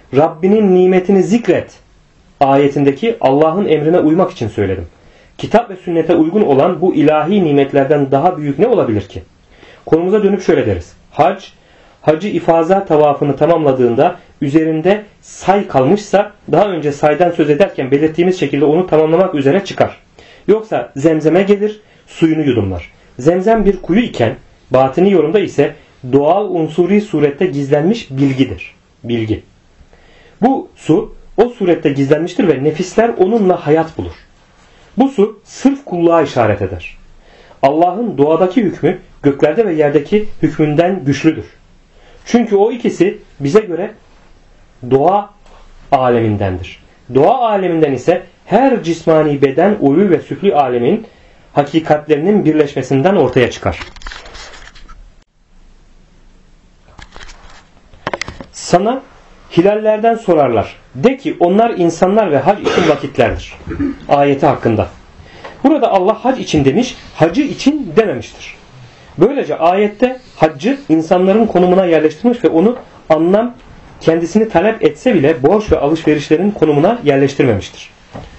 Rabbinin nimetini zikret ayetindeki Allah'ın emrine uymak için söyledim. Kitap ve sünnete uygun olan bu ilahi nimetlerden daha büyük ne olabilir ki? Konumuza dönüp şöyle deriz. Hacı ifaza tavafını tamamladığında üzerinde say kalmışsa daha önce saydan söz ederken belirttiğimiz şekilde onu tamamlamak üzere çıkar. Yoksa zemzeme gelir, suyunu yudumlar. Zemzem bir kuyu iken batini yorumda ise doğal unsuri surette gizlenmiş bilgidir. Bilgi. Bu su o surette gizlenmiştir ve nefisler onunla hayat bulur. Bu su sırf kulluğa işaret eder. Allah'ın doğadaki hükmü göklerde ve yerdeki hükmünden güçlüdür. Çünkü o ikisi bize göre doğa alemindendir. Doğa aleminden ise her cismani beden, ulû ve süflî alemin hakikatlerinin birleşmesinden ortaya çıkar. Sana hilallerden sorarlar. De ki onlar insanlar ve hac için vakitlerdir. Ayeti hakkında. Burada Allah hac için demiş, hacı için dememiştir. Böylece ayette haccı insanların konumuna yerleştirmiş ve onu anlam kendisini talep etse bile borç ve alışverişlerin konumuna yerleştirmemiştir.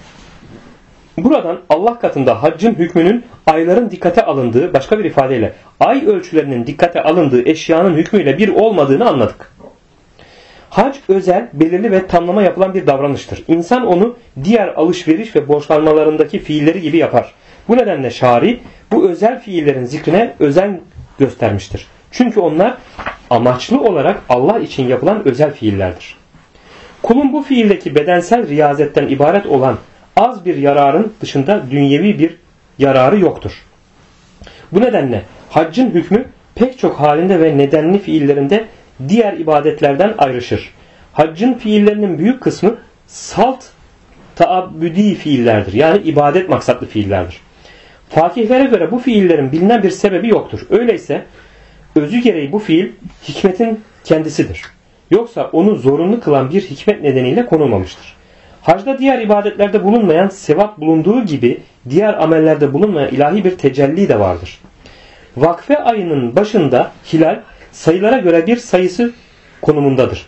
Buradan Allah katında haccın hükmünün ayların dikkate alındığı, başka bir ifadeyle ay ölçülerinin dikkate alındığı eşyanın hükmüyle bir olmadığını anladık. Hac özel, belirli ve tamlama yapılan bir davranıştır. İnsan onu diğer alışveriş ve borçlanmalarındaki fiilleri gibi yapar. Bu nedenle şari bu özel fiillerin zikrine özen göstermiştir. Çünkü onlar amaçlı olarak Allah için yapılan özel fiillerdir. Kulun bu fiildeki bedensel riyazetten ibaret olan az bir yararın dışında dünyevi bir yararı yoktur. Bu nedenle haccın hükmü pek çok halinde ve nedenli fiillerinde diğer ibadetlerden ayrışır. Haccın fiillerinin büyük kısmı salt taabbüdi fiillerdir. Yani ibadet maksatlı fiillerdir. Fakihlere göre bu fiillerin bilinen bir sebebi yoktur. Öyleyse özü gereği bu fiil hikmetin kendisidir. Yoksa onu zorunlu kılan bir hikmet nedeniyle konulmamıştır. Hacda diğer ibadetlerde bulunmayan sevap bulunduğu gibi diğer amellerde bulunmayan ilahi bir tecelli de vardır. Vakfe ayının başında hilal sayılara göre bir sayısı konumundadır.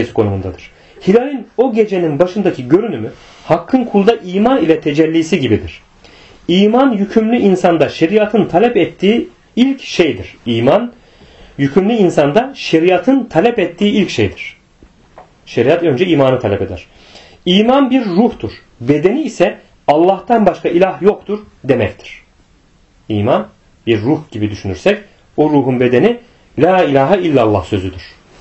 Hilalin o gecenin başındaki görünümü Hakk'ın kulda iman ile tecellisi gibidir. İman yükümlü insanda şeriatın talep ettiği ilk şeydir. İman yükümlü insanda şeriatın talep ettiği ilk şeydir. Şeriat önce imanı talep eder. İman bir ruhtur. Bedeni ise Allah'tan başka ilah yoktur demektir. İman bir ruh gibi düşünürsek o ruhun bedeni La ilahe illallah sözüdür.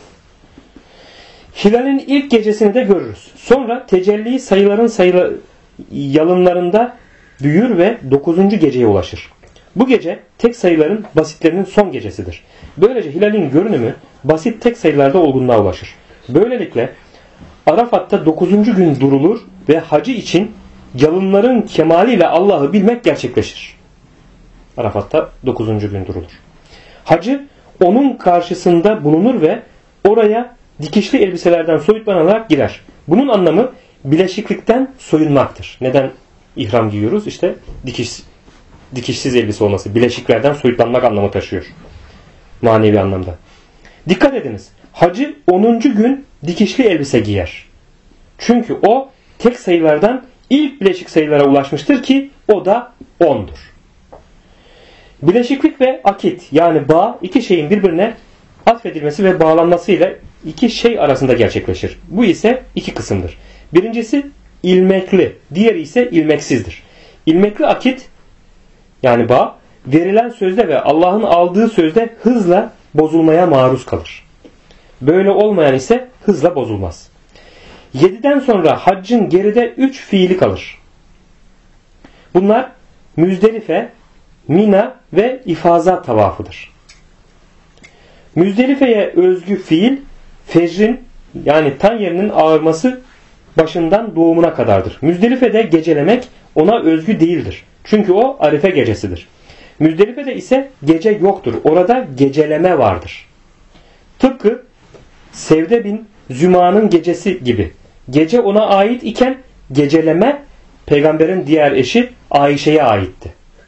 Hilalin ilk gecesini de görürüz. Sonra tecelli sayıların yalınlarında büyür ve 9. geceye ulaşır. Bu gece tek sayıların basitlerinin son gecesidir. Böylece hilalin görünümü basit tek sayılarda olgunluğa ulaşır. Böylelikle Arafat'ta 9. gün durulur ve hacı için yalınların kemaliyle Allah'ı bilmek gerçekleşir. Arafat'ta 9. gün durulur. Hacı onun karşısında bulunur ve oraya dikişli elbiselerden soyutlanarak girer. Bunun anlamı bileşiklikten soyunmaktır. Neden ihram giyiyoruz? İşte dikişsiz elbise olması, bileşiklerden soyutlanmak anlamı taşıyor. Manevi anlamda. Dikkat ediniz. Hacı 10. gün dikişli elbise giyer. Çünkü o tek sayılardan ilk bileşik sayılara ulaşmıştır ki o da 10'dur. Bileşiklik ve akit yani bağ iki şeyin birbirine atfedilmesi ve bağlanmasıyla iki şey arasında gerçekleşir. Bu ise iki kısımdır. Birincisi ilmekli, diğeri ise ilmeksizdir. İlmekli akit yani bağ verilen sözde ve Allah'ın aldığı sözde hızla bozulmaya maruz kalır. Böyle olmayan ise hızla bozulmaz. 7'den sonra haccın geride 3 fiili kalır. Bunlar Müzdelife, Mina ve ifaza tavafıdır. Müzdelife'ye özgü fiil fecrin yani tan yerinin ağarması başından doğumuna kadardır. Müzdelife'de gecelemek ona özgü değildir. Çünkü o Arife gecesidir. Müzdelife'de ise gece yoktur. Orada geceleme vardır. Tıpkı Sevde bin Züma'nın gecesi gibi. Gece ona ait iken geceleme peygamberin diğer eşi Ayşe'ye aitti.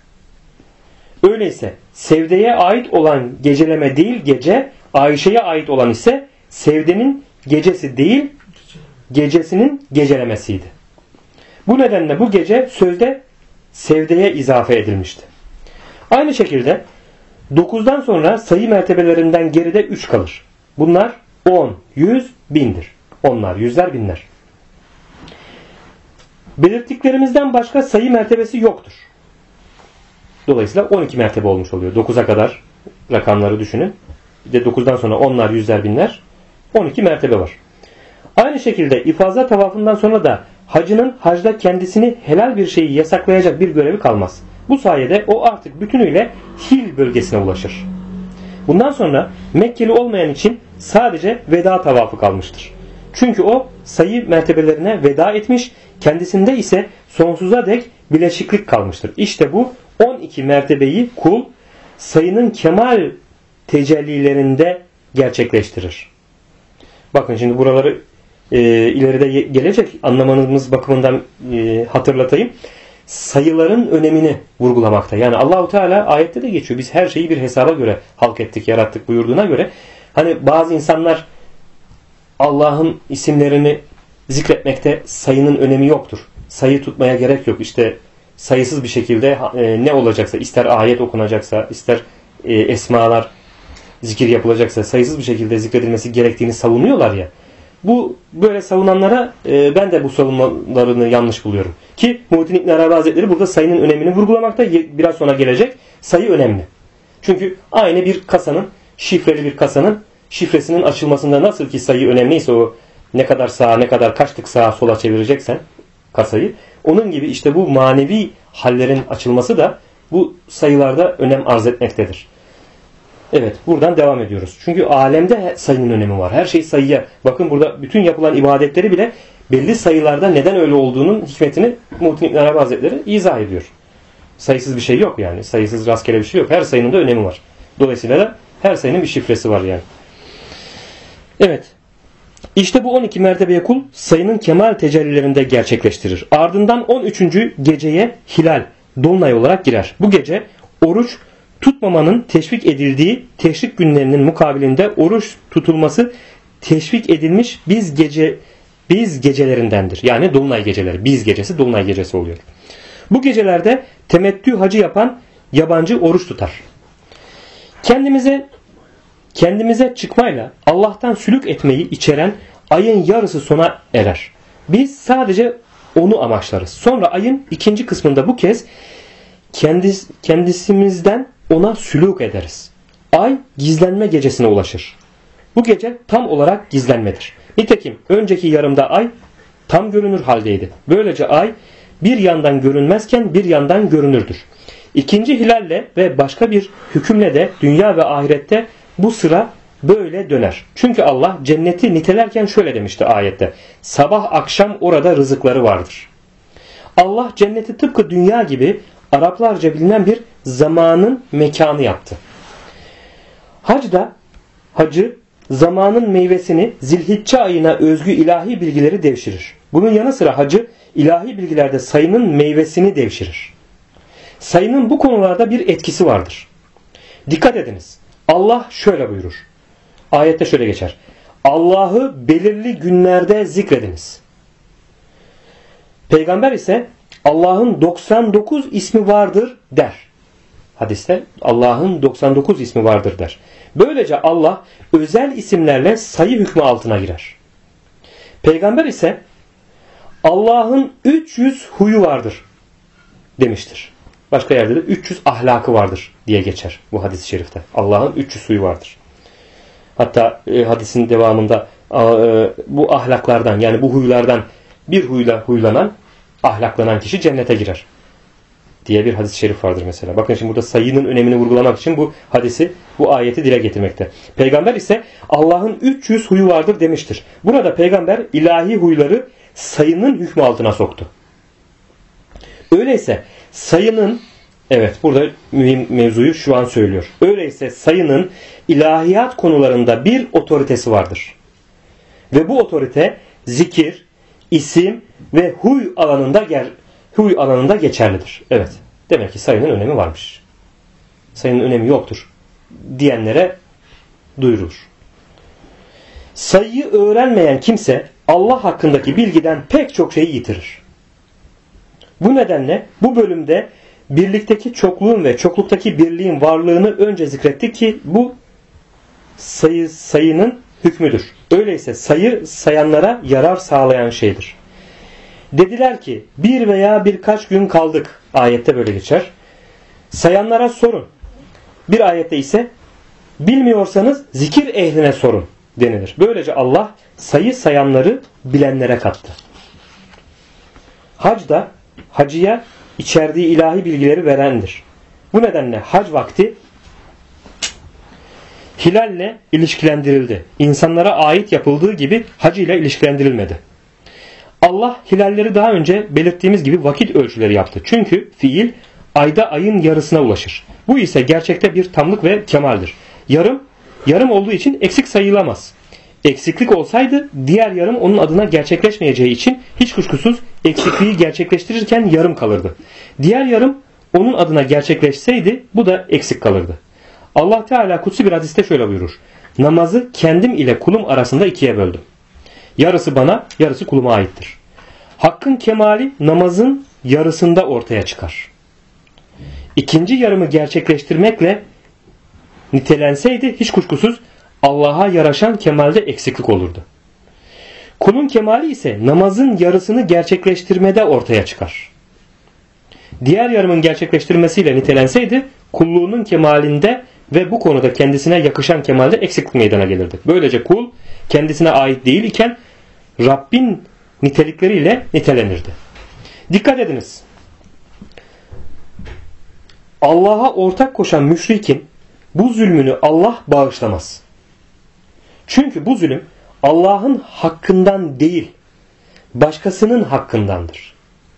Öyleyse Sevde'ye ait olan geceleme değil gece, Ayşe'ye ait olan ise Sevde'nin gecesi değil gecesinin gecelemesiydi. Bu nedenle bu gece sözde sevdeye izafe edilmişti. Aynı şekilde 9'dan sonra sayı mertebelerinden geride 3 kalır. Bunlar 10, 100, 1000'dir. Onlar, yüzler, binler. Belirttiklerimizden başka sayı mertebesi yoktur. Dolayısıyla 12 mertebe olmuş oluyor. 9'a kadar rakamları düşünün. Bir de 9'dan sonra onlar, yüzler, binler. 12 mertebe var. Aynı şekilde ifaza tavafından sonra da hacının hacda kendisini helal bir şeyi yasaklayacak bir görevi kalmaz. Bu sayede o artık bütünüyle Hil bölgesine ulaşır. Bundan sonra Mekkeli olmayan için sadece veda tavafı kalmıştır. Çünkü o sayı mertebelerine veda etmiş, kendisinde ise sonsuza dek bileşiklik kalmıştır. İşte bu 12 mertebeyi kul sayının kemal tecellilerinde gerçekleştirir. Bakın şimdi buraları ileride gelecek anlamanız bakımından hatırlatayım. Sayıların önemini vurgulamakta. Yani Allahu Teala ayette de geçiyor. Biz her şeyi bir hesaba göre halk ettik, yarattık buyurduğuna göre. Hani bazı insanlar Allah'ın isimlerini zikretmekte sayının önemi yoktur. Sayı tutmaya gerek yok. İşte sayısız bir şekilde ne olacaksa, ister ayet okunacaksa, ister esmalar zikir yapılacaksa sayısız bir şekilde zikredilmesi gerektiğini savunuyorlar ya. Bu böyle savunanlara ben de bu savunmalarını yanlış buluyorum. Ki Muhittin İbn Arabi Hazretleri burada sayının önemini vurgulamakta. Biraz sonra gelecek. Sayı önemli. Çünkü aynı bir kasanın, şifreli bir kasanın şifresinin açılmasında nasıl ki sayı önemliyse, o ne kadar sağa, ne kadar kaç tık sağa sola çevireceksen kasayı, onun gibi işte bu manevi hallerin açılması da bu sayılarda önem arz etmektedir. Evet, buradan devam ediyoruz. Çünkü alemde sayının önemi var. Her şey sayıya. Bakın burada bütün yapılan ibadetleri bile belli sayılarda neden öyle olduğunun hikmetini Muhittin İbn Arabi Hazretleri izah ediyor. Sayısız bir şey yok yani. Sayısız rastgele bir şey yok. Her sayının da önemi var. Dolayısıyla da her sayının bir şifresi var yani. Evet. İşte bu 12 mertebeye kul sayının kemal tecellilerinde gerçekleştirir. Ardından 13. geceye hilal, dolunay olarak girer. Bu gece oruç tutmamanın teşvik edildiği teşrik günlerinin mukabilinde oruç tutulması teşvik edilmiş biz gecelerindendir. Yani dolunay geceleri. Biz gecesi dolunay gecesi oluyor. Bu gecelerde temettü hacı yapan yabancı oruç tutar. Kendimize çıkmayla Allah'tan sülük etmeyi içeren ayın yarısı sona erer. Biz sadece onu amaçlarız. Sonra ayın ikinci kısmında bu kez kendisimizden ona sülük ederiz. Ay gizlenme gecesine ulaşır. Bu gece tam olarak gizlenmedir. Nitekim önceki yarımda ay tam görünür haldeydi. Böylece ay bir yandan görünmezken bir yandan görünürdür. İkinci hilalle ve başka bir hükümle de dünya ve ahirette bu sıra böyle döner. Çünkü Allah cenneti nitelerken şöyle demişti ayette. Sabah akşam orada rızıkları vardır. Allah cenneti tıpkı dünya gibi Araplarca bilinen bir zamanın mekanı yaptı. Hacı zamanın meyvesini Zilhicce ayına özgü ilahi bilgileri devşirir. Bunun yanı sıra hacı ilahi bilgilerde sayının meyvesini devşirir. Sayının bu konularda bir etkisi vardır. Dikkat ediniz. Allah şöyle buyurur. Ayette şöyle geçer. Allah'ı belirli günlerde zikrediniz. Peygamber ise Allah'ın 99 ismi vardır der. Hadiste Allah'ın 99 ismi vardır der. Böylece Allah özel isimlerle sayı hükmü altına girer. Peygamber ise Allah'ın 300 huyu vardır demiştir. Başka yerde de 300 ahlakı vardır diye geçer bu hadis-i şerifte. Allah'ın 300 huyu vardır. Hatta hadisin devamında bu ahlaklardan, yani bu huylardan bir huyla huylanan, ahlaklanan kişi cennete girer diye bir hadis-i şerif vardır mesela. Bakın şimdi burada sayının önemini vurgulamak için bu hadisi, bu ayeti dile getirmekte. Peygamber ise Allah'ın 300 huyu vardır demiştir. Burada peygamber ilahi huyları sayının hükmü altına soktu. Öyleyse sayının, evet burada mühim mevzuyu şu an söylüyor. Öyleyse sayının ilahiyat konularında bir otoritesi vardır. Ve bu otorite zikir, isim ve huy alanında geçerlidir. Evet. Demek ki sayının önemi varmış. Sayının önemi yoktur diyenlere duyurulur. Sayıyı öğrenmeyen kimse Allah hakkındaki bilgiden pek çok şeyi yitirir. Bu nedenle bu bölümde birlikteki çokluğun ve çokluktaki birliğin varlığını önce zikrettik ki bu sayının hükmüdür. Öyleyse sayı sayanlara yarar sağlayan şeydir. Dediler ki bir veya birkaç gün kaldık. Ayette böyle geçer. Sayanlara sorun. Bir ayette ise bilmiyorsanız zikir ehline sorun denilir. Böylece Allah sayı sayanları bilenlere kattı. Hac da hacıya içerdiği ilahi bilgileri verendir. Bu nedenle hac vakti hilalle ilişkilendirildi. İnsanlara ait yapıldığı gibi hac ile ilişkilendirilmedi. Allah hilalleri daha önce belirttiğimiz gibi vakit ölçüleri yaptı. Çünkü fiil ayda ayın yarısına ulaşır. Bu ise gerçekte bir tamlık ve kemaldir. Yarım olduğu için eksik sayılamaz. Eksiklik olsaydı diğer yarım onun adına gerçekleşmeyeceği için hiç kuşkusuz eksikliği gerçekleştirirken yarım kalırdı. Diğer yarım onun adına gerçekleşseydi bu da eksik kalırdı. Allah Teala kutsi bir hadiste şöyle buyurur. Namazı kendim ile kulum arasında ikiye böldüm. Yarısı bana, yarısı kuluma aittir. Hakkın kemali namazın yarısında ortaya çıkar. İkinci yarımı gerçekleştirmekle nitelenseydi hiç kuşkusuz Allah'a yaraşan kemalde eksiklik olurdu. Kulun kemali ise namazın yarısını gerçekleştirmede ortaya çıkar. Diğer yarımın gerçekleştirmesiyle nitelenseydi kulluğunun kemalinde ve bu konuda kendisine yakışan kemalde eksiklik meydana gelirdi. Böylece kul kendisine ait değil iken Rabbin nitelikleriyle nitelenirdi. Dikkat ediniz. Allah'a ortak koşan müşrikin bu zulmünü Allah bağışlamaz. Çünkü bu zulüm Allah'ın hakkından değil, başkasının hakkındandır.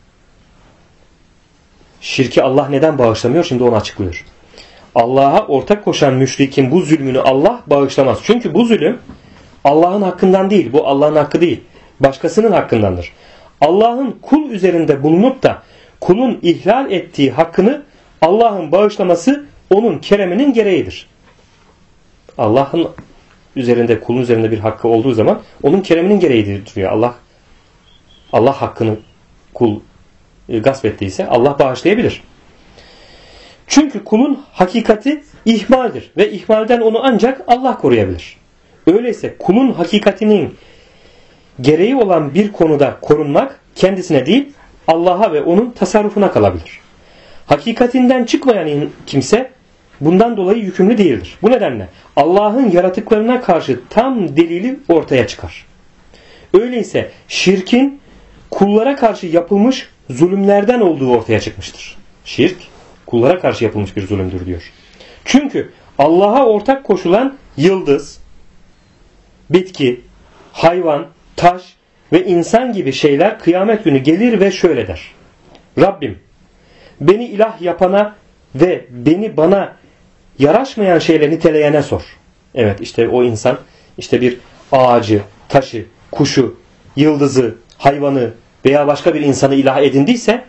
Şirki Allah neden bağışlamıyor? Şimdi onu açıklıyor. Allah'a ortak koşan müşrikin bu zulmünü Allah bağışlamaz. Çünkü bu zulüm Allah'ın hakkından değil. Bu Allah'ın hakkı değil. Başkasının hakkındandır. Allah'ın kul üzerinde bulunup da kulun ihlal ettiği hakkını Allah'ın bağışlaması onun kereminin gereğidir. Allah'ın üzerinde, kulun üzerinde bir hakkı olduğu zaman onun kereminin gereğidir diyor. Allah hakkını kul gasp ettiyse Allah bağışlayabilir. Çünkü kulun hakikati ihmaldir ve ihmalden onu ancak Allah koruyabilir. Öyleyse kulun hakikatinin gereği olan bir konuda korunmak kendisine değil Allah'a ve onun tasarrufuna kalabilir. Hakikatinden çıkmayan kimse bundan dolayı yükümlü değildir. Bu nedenle Allah'ın yaratıklarına karşı tam delili ortaya çıkar. Öyleyse şirkin kullara karşı yapılmış zulümlerden olduğu ortaya çıkmıştır. Şirk kullara karşı yapılmış bir zulümdür diyor. Çünkü Allah'a ortak koşulan yıldız, bitki, hayvan, taş ve insan gibi şeyler kıyamet günü gelir ve şöyle der. Rabbim beni ilah yapana ve beni bana yaraşmayan şeyle niteleyene sor. Evet işte o insan işte bir ağacı, taşı, kuşu, yıldızı, hayvanı veya başka bir insanı ilah edindiyse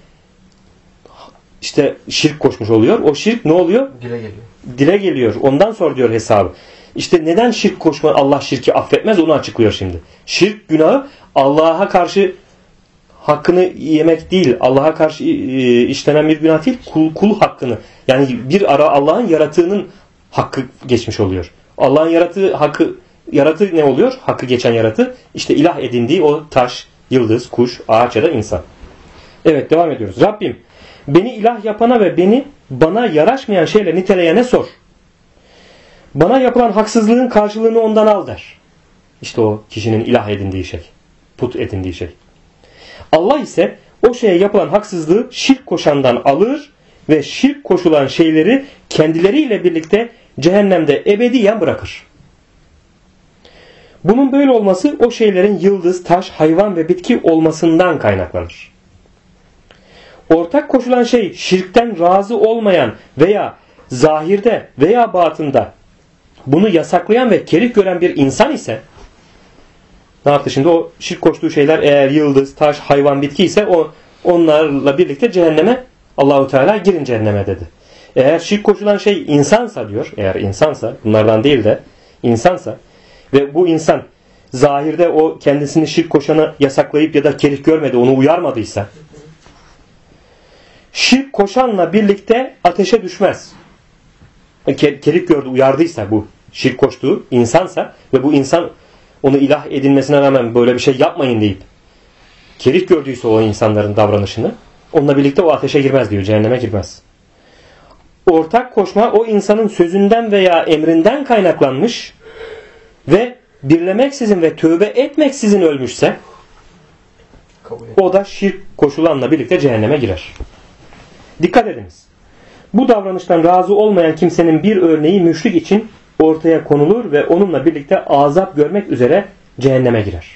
işte şirk koşmuş oluyor. O şirk ne oluyor? Dile geliyor. Ondan sonra diyor hesabı. İşte neden şirk koşma Allah şirki affetmez onu açıklıyor şimdi. Şirk günahı Allah'a karşı hakkını yemek değil. Allah'a karşı işlenen bir günah değil. Kul hakkını. Yani bir ara Allah'ın yaratığının hakkı geçmiş oluyor. Allah'ın yaratığı ne oluyor? Hakkı geçen yaratığı. İşte ilah edindiği o taş, yıldız, kuş, ağaç ya da insan. Evet devam ediyoruz. Rabbim beni ilah yapana ve beni bana yaraşmayan şeyle niteleyene sor. Bana yapılan haksızlığın karşılığını ondan al der. İşte o kişinin ilah edindiği şey. Put edindiği şey. Allah ise o şeye yapılan haksızlığı şirk koşandan alır ve şirk koşulan şeyleri kendileriyle birlikte cehennemde ebediyen bırakır. Bunun böyle olması o şeylerin yıldız, taş, hayvan ve bitki olmasından kaynaklanır. Ortak koşulan şey şirkten razı olmayan veya zahirde veya batında bunu yasaklayan ve kerih gören bir insan ise ne yaptı şimdi? O şirk koştuğu şeyler eğer yıldız, taş, hayvan, bitki ise onlarla birlikte cehenneme Allahu Teala girin cehenneme dedi. Eğer şirk koşulan şey insansa diyor, eğer insansa bunlardan değil de insansa ve bu insan zahirde o kendisini şirk koşanı yasaklayıp ya da kerih görmedi, onu uyarmadıysa, şirk koşanla birlikte ateşe düşmez. Kerih gördü, uyardıysa, bu şirk koştuğu insansa ve bu insan onu ilah edinmesine rağmen böyle bir şey yapmayın deyip kerih gördüyse o insanların davranışını, onunla birlikte o ateşe girmez diyor, cehenneme girmez. Ortak koşma o insanın sözünden veya emrinden kaynaklanmış ve birlemeksizin ve tövbe etmeksizin ölmüşse o da şirk koşulanla birlikte cehenneme girer. Dikkat ediniz. Bu davranıştan razı olmayan kimsenin bir örneği müşrik için ortaya konulur ve onunla birlikte azap görmek üzere cehenneme girer.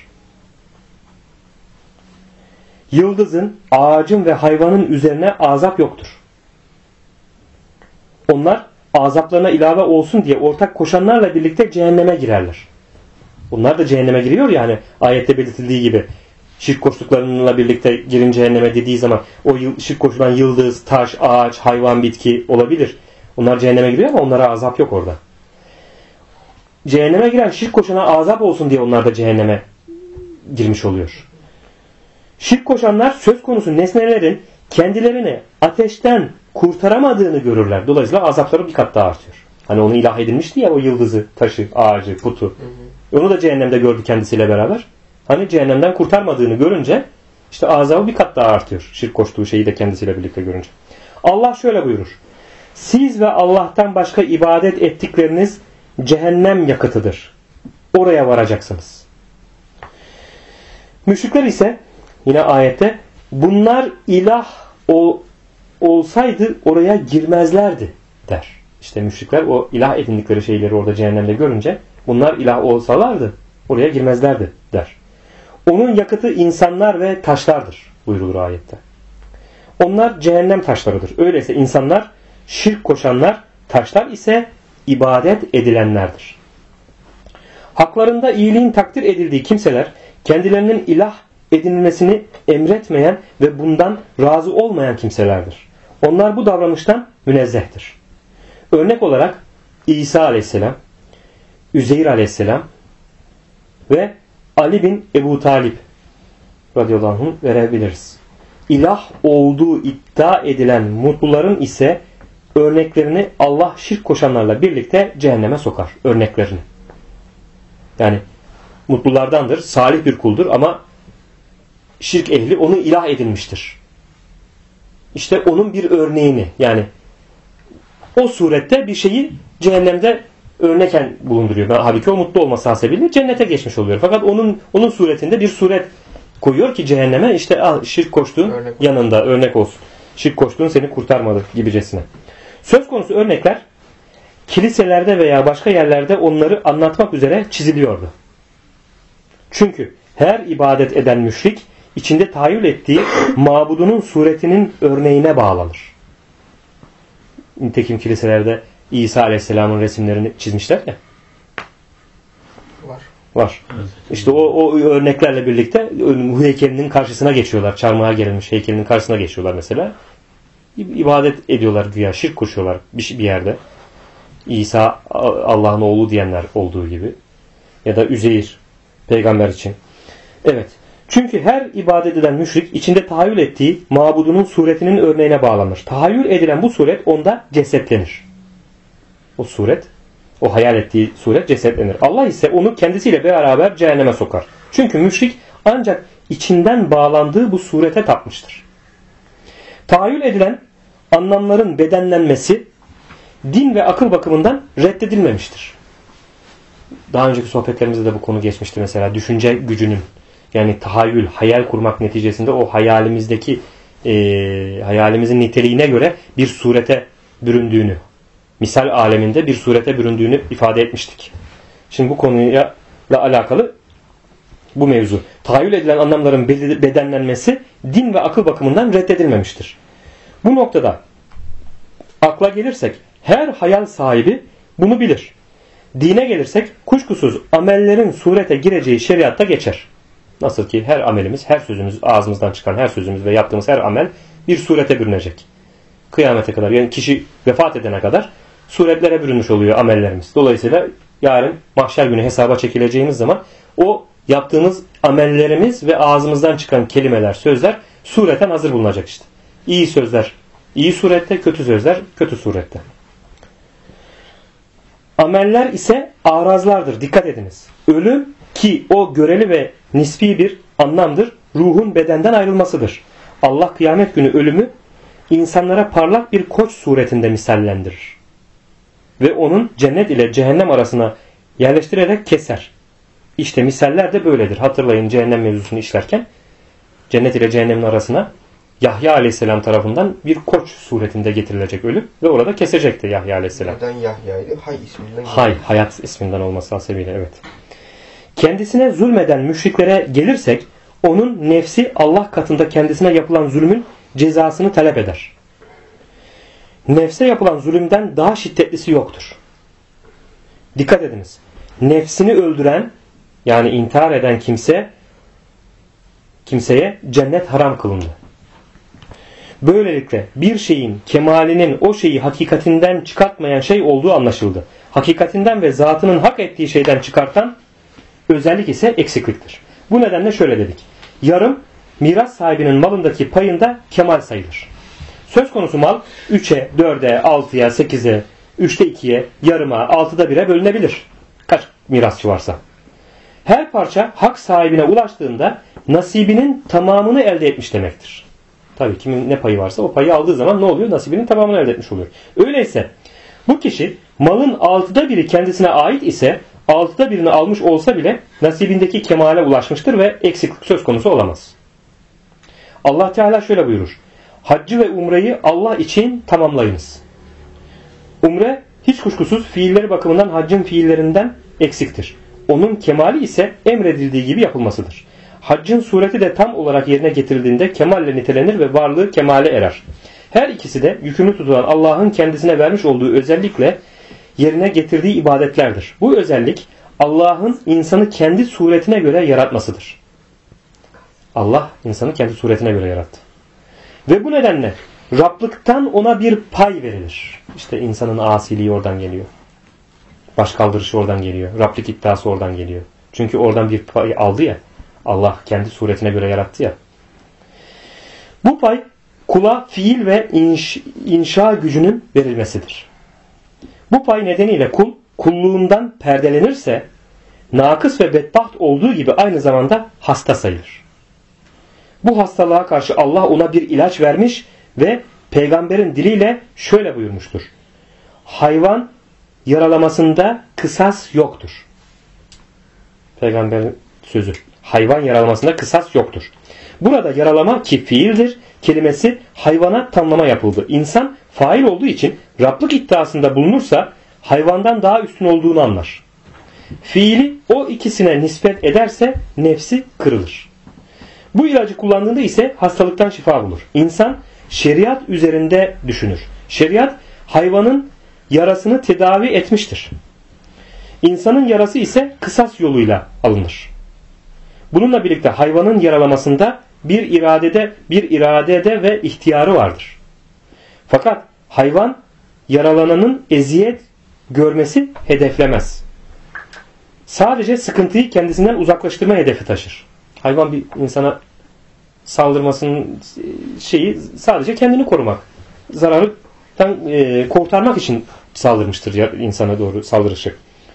Yıldızın, ağacın ve hayvanın üzerine azap yoktur. Onlar azaplarına ilave olsun diye ortak koşanlarla birlikte cehenneme girerler. Bunlar da cehenneme giriyor yani ayette belirtildiği gibi. Şirk koştuklarıyla birlikte girin cehenneme dediği zaman o şirk koşulan yıldız, taş, ağaç, hayvan, bitki olabilir. Onlar cehenneme giriyor ama onlara azap yok orada. Cehenneme giren şirk koşana azap olsun diye onlar da cehenneme girmiş oluyor. Şirk koşanlar söz konusu nesnelerin kendilerini ateşten kurtaramadığını görürler. Dolayısıyla azapları bir kat daha artıyor. Hani onu ilah edinmişti ya o yıldızı, taşı, ağacı, putu. Onu da cehennemde gördü kendisiyle beraber. Hani cehennemden kurtarmadığını görünce işte azabı bir kat daha artıyor. Şirk koştuğu şeyi de kendisiyle birlikte görünce. Allah şöyle buyurur. Siz ve Allah'tan başka ibadet ettikleriniz cehennem yakıtıdır. Oraya varacaksınız. Müşrikler ise yine ayette bunlar ilah olsaydı oraya girmezlerdi der. İşte müşrikler o ilah edindikleri şeyleri orada cehennemde görünce bunlar ilah olsalardı oraya girmezlerdi der. Onun yakıtı insanlar ve taşlardır buyurulur ayette. Onlar cehennem taşlarıdır. Öyleyse insanlar şirk koşanlar, taşlar ise ibadet edilenlerdir. Haklarında iyiliğin takdir edildiği kimseler kendilerinin ilah edinilmesini emretmeyen ve bundan razı olmayan kimselerdir. Onlar bu davranıştan münezzehtir. Örnek olarak İsa aleyhisselam, Üzeyr aleyhisselam ve Ali bin Ebu Talib radıyallahu anh verebiliriz. İlah olduğu iddia edilen mutluların ise örneklerini Allah şirk koşanlarla birlikte cehenneme sokar. Örneklerini. Yani mutlulardandır, salih bir kuldur ama şirk ehli onu ilah edinmiştir. İşte onun bir örneğini yani o surette bir şeyi cehennemde örneken bulunduruyor. Halbuki o mutlu olması hasebiyle cennete geçmiş oluyor. Fakat onun suretinde bir suret koyuyor ki cehenneme işte şirk koştuğun yanında örnek olsun. Şirk koştuğun seni kurtarmadı gibicesine. Söz konusu örnekler kiliselerde veya başka yerlerde onları anlatmak üzere çiziliyordu. Çünkü her ibadet eden müşrik içinde tahayyül ettiği mabudunun suretinin örneğine bağlanır. Nitekim kiliselerde İsa Aleyhisselam'ın resimlerini çizmişler ya. Var. İşte o örneklerle birlikte heykelinin karşısına geçiyorlar. Çarmıha gerilmiş heykelinin karşısına geçiyorlar mesela. İbadet ediyorlar güya. Şirk koşuyorlar bir yerde. İsa Allah'ın oğlu diyenler olduğu gibi. Ya da Üzeyr peygamber için. Evet. Çünkü her ibadet eden müşrik içinde tahayyül ettiği mabudunun suretinin örneğine bağlanır. Tahayyül edilen bu suret onda cesetlenir. O suret, o hayal ettiği suret cesetlenir. Allah ise onu kendisiyle beraber cehenneme sokar. Çünkü müşrik ancak içinden bağlandığı bu surete tapmıştır. Tahayyül edilen anlamların bedenlenmesi din ve akıl bakımından reddedilmemiştir. Daha önceki sohbetlerimizde de bu konu geçmişti mesela. Düşünce gücünün yani tahayyül, hayal kurmak neticesinde o hayalimizdeki hayalimizin niteliğine göre bir surete büründüğünü, misal aleminde bir surete büründüğünü ifade etmiştik. Şimdi bu konuyla alakalı bu mevzu. Tahayyül edilen anlamların bedenlenmesi din ve akıl bakımından reddedilmemiştir. Bu noktada akla gelirsek her hayal sahibi bunu bilir. Dine gelirsek kuşkusuz amellerin surete gireceği şeriatta geçer. Nasıl ki her amelimiz, her sözümüz, ağzımızdan çıkan her sözümüz ve yaptığımız her amel bir surete bürünecek. Kıyamete kadar yani kişi vefat edene kadar suretlere bürünmüş oluyor amellerimiz. Dolayısıyla yarın mahşer günü hesaba çekileceğimiz zaman o yaptığımız amellerimiz ve ağzımızdan çıkan kelimeler, sözler sureten hazır bulunacak işte. İyi sözler iyi surette, kötü sözler kötü surette. Ameller ise arazlardır. Dikkat ediniz. Ölüm ki o göreli ve nispi bir anlamdır. Ruhun bedenden ayrılmasıdır. Allah kıyamet günü ölümü insanlara parlak bir koç suretinde misallendirir. Ve onun cennet ile cehennem arasına yerleştirerek keser. İşte misaller de böyledir. Hatırlayın cehennem mevzusunu işlerken cennet ile cehennemin arasına Yahya Aleyhisselam tarafından bir koç suretinde getirilecek ölüm ve orada kesecekti Yahya Aleyhisselam. Neden Yahya'ydı? Hay isminden. Hay, hayat isminden olması hasebiyle, evet. Kendisine zulmeden müşriklere gelirsek, onun nefsi Allah katında kendisine yapılan zulmün cezasını talep eder. Nefse yapılan zulümden daha şiddetlisi yoktur. Dikkat ediniz. Nefsini öldüren, yani intihar eden kimseye cennet haram kılındı. Böylelikle bir şeyin kemalinin o şeyi hakikatinden çıkartmayan şey olduğu anlaşıldı. Hakikatinden ve zatının hak ettiği şeyden çıkartan özellik ise eksikliktir. Bu nedenle şöyle dedik. Yarım miras sahibinin malındaki payında kemal sayılır. Söz konusu mal 3'e, 4'e, 6'ya, 8'e, 3'te 2'ye, yarıma, 6'da 1'e bölünebilir. Kaç mirasçı varsa. Her parça hak sahibine ulaştığında nasibinin tamamını elde etmiş demektir. Tabii kimin ne payı varsa o payı aldığı zaman ne oluyor? Nasibinin tamamını elde etmiş oluyor. Öyleyse bu kişi malın 6'da 1'i kendisine ait ise 6'da 1'ini almış olsa bile nasibindeki kemale ulaşmıştır ve eksiklik söz konusu olamaz. Allah Teala şöyle buyurur. Haccı ve umreyi Allah için tamamlayınız. Umre hiç kuşkusuz fiilleri bakımından haccın fiillerinden eksiktir. Onun kemali ise emredildiği gibi yapılmasıdır. Haccın sureti de tam olarak yerine getirildiğinde kemalle nitelenir ve varlığı kemale erer. Her ikisi de yükümlü tutulan Allah'ın kendisine vermiş olduğu özellikle yerine getirdiği ibadetlerdir. Bu özellik Allah'ın insanı kendi suretine göre yaratmasıdır. Allah insanı kendi suretine göre yarattı. Ve bu nedenle Rablıktan ona bir pay verilir. İşte insanın asiliği oradan geliyor. Başkaldırışı oradan geliyor. Rablik iddiası oradan geliyor. Çünkü oradan bir pay aldı ya. Allah kendi suretine göre yarattı ya. Bu pay kula fiil ve inşa gücünün verilmesidir. Bu pay nedeniyle kul kulluğundan perdelenirse nakıs ve bedbaht olduğu gibi aynı zamanda hasta sayılır. Bu hastalığa karşı Allah ona bir ilaç vermiş ve peygamberin diliyle şöyle buyurmuştur. Hayvan yaralamasında kısas yoktur. Peygamberin sözü. Hayvan yaralamasında kısas yoktur. Burada yaralama ki fiildir kelimesi hayvana tamlama yapıldı. İnsan fail olduğu için Rablık iddiasında bulunursa hayvandan daha üstün olduğunu anlar. Fiili o ikisine nispet ederse nefsi kırılır. Bu ilacı kullandığında ise hastalıktan şifa bulur. İnsan şeriat üzerinde düşünür. Şeriat hayvanın yarasını tedavi etmiştir. İnsanın yarası ise kısas yoluyla alınır. Bununla birlikte hayvanın yaralamasında bir iradede ve ihtiyarı vardır. Fakat hayvan yaralananın eziyet görmesi hedeflemez. Sadece sıkıntıyı kendisinden uzaklaştırma hedefi taşır. Hayvan bir insana saldırmasının şeyi sadece kendini korumak. Zarardan kurtarmak için saldırmıştır insana doğru saldırışı.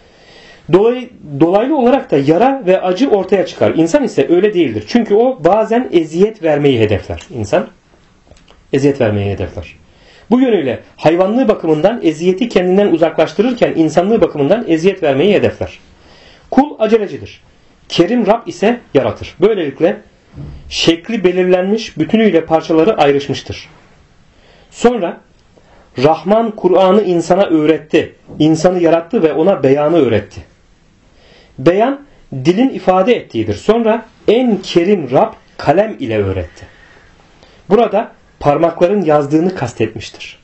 Dolaylı olarak da yara ve acı ortaya çıkar. İnsan ise öyle değildir. Çünkü o bazen eziyet vermeyi hedefler. İnsan eziyet vermeyi hedefler. Bu yönüyle hayvanlığı bakımından eziyeti kendinden uzaklaştırırken insanlığı bakımından eziyet vermeyi hedefler. Kul acelecidir. Kerim Rab ise yaratır. Böylelikle şekli belirlenmiş, bütünüyle parçaları ayrışmıştır. Sonra Rahman Kur'an'ı insana öğretti. İnsanı yarattı ve ona beyanı öğretti. Beyan dilin ifade ettiğidir. Sonra en kerim Rab kalem ile öğretti. Burada parmakların yazdığını kastetmiştir.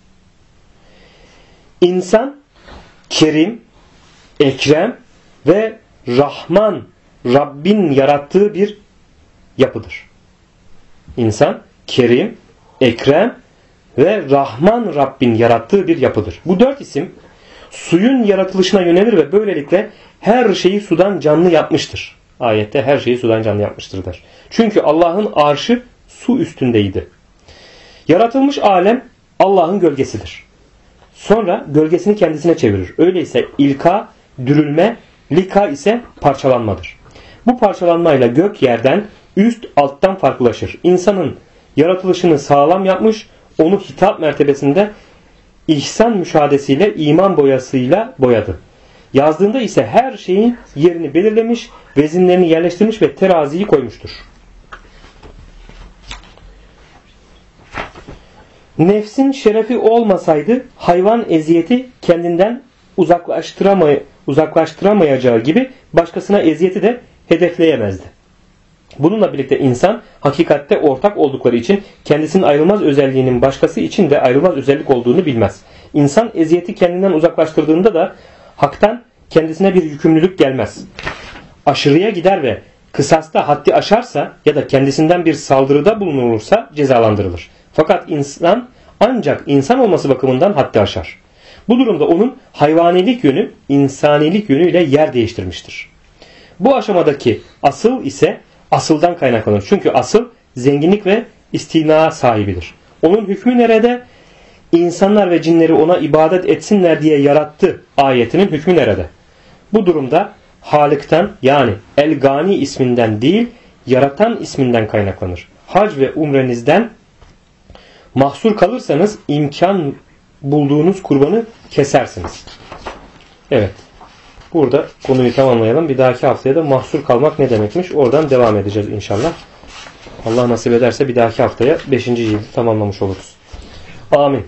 İnsan Kerim, Ekrem ve Rahman Rabbin yarattığı bir yapıdır. İnsan Kerim, Ekrem ve Rahman Rabbin yarattığı bir yapıdır. Bu 4 isim suyun yaratılışına yönelir ve böylelikle her şeyi sudan canlı yapmıştır. Ayette her şeyi sudan canlı yapmıştır der. Çünkü Allah'ın arşı su üstündeydi. Yaratılmış alem Allah'ın gölgesidir. Sonra gölgesini kendisine çevirir. Öyleyse ilka, dürülme, lika ise parçalanmadır. Bu parçalanmayla gök yerden, üst alttan farklılaşır. İnsanın yaratılışını sağlam yapmış, onu hitap mertebesinde ihsan müşahadesiyle, iman boyasıyla boyadı. Yazdığında ise her şeyin yerini belirlemiş, vezinlerini yerleştirmiş ve teraziyi koymuştur. Nefsin şerefi olmasaydı hayvan eziyeti kendinden uzaklaştıramayacağı gibi başkasına eziyeti de hedefleyemezdi. Bununla birlikte insan hakikatte ortak oldukları için kendisinin ayrılmaz özelliğinin başkası için de ayrılmaz özellik olduğunu bilmez. İnsan eziyeti kendinden uzaklaştırdığında da haktan kendisine bir yükümlülük gelmez. Aşırıya gider ve kısasta haddi aşarsa ya da kendisinden bir saldırıda bulunursa cezalandırılır. Fakat insan ancak insan olması bakımından haddi aşar. Bu durumda onun hayvanilik yönü insanilik yönüyle yer değiştirmiştir. Bu aşamadaki asıl ise asıldan kaynaklanır. Çünkü asıl zenginlik ve istina sahibidir. Onun hükmü nerede? İnsanlar ve cinleri ona ibadet etsinler diye yarattı ayetinin hükmü nerede? Bu durumda Halık'tan yani El-Gani isminden değil yaratan isminden kaynaklanır. Hac ve umrenizden mahsur kalırsanız imkan bulduğunuz kurbanı kesersiniz. Evet. Burada konuyu tamamlayalım. Bir dahaki haftaya da mahsur kalmak ne demekmiş? Oradan devam edeceğiz inşallah. Allah nasip ederse bir dahaki haftaya 5. cildi tamamlamış oluruz. Amin.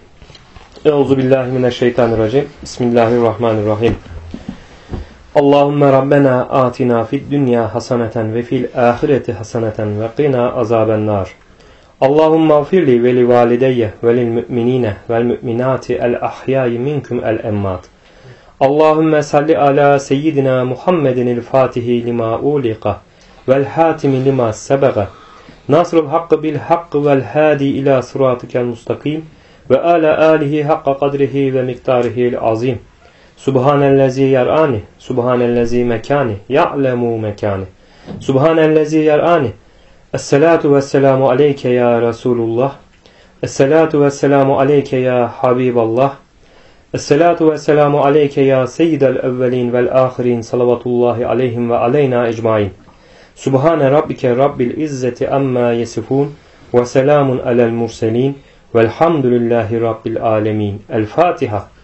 Euzubillahimineşşeytanirracim. Bismillahirrahmanirrahim. Allahümme Rabbena atina fid dünya hasaneten ve fil ahireti hasaneten ve qina azabennar. Allahümme afirli ve li valideyye ve lil müminine vel müminati el ahyai minkum el emmat. Allahümme salli ala seyyidina Muhammedinil fatihi lima uliqa vel hatimi lima sebega. Nasrul hakkı bil hakkı vel hadi ila sıratikel mustakim ve ala alihi hakka kadrihi ve miktarihil azim. Subhanellezi yar'ani, subhanellezi mekani, ya'lemu mekani. Subhanellezi yar'ani. Esselatu vesselamu aleyke ya Resulullah. Esselatu vesselamu aleyke ya Habiballah. Esselatu vesselamu aleyke ya seyyidel evvelin vel ahirin salavatullahi aleyhim ve aleyna ecmain. Subhane rabbike rabbil izzeti amma yesifun ve selamun alel murselin velhamdülillahi rabbil alemin. El Fatiha.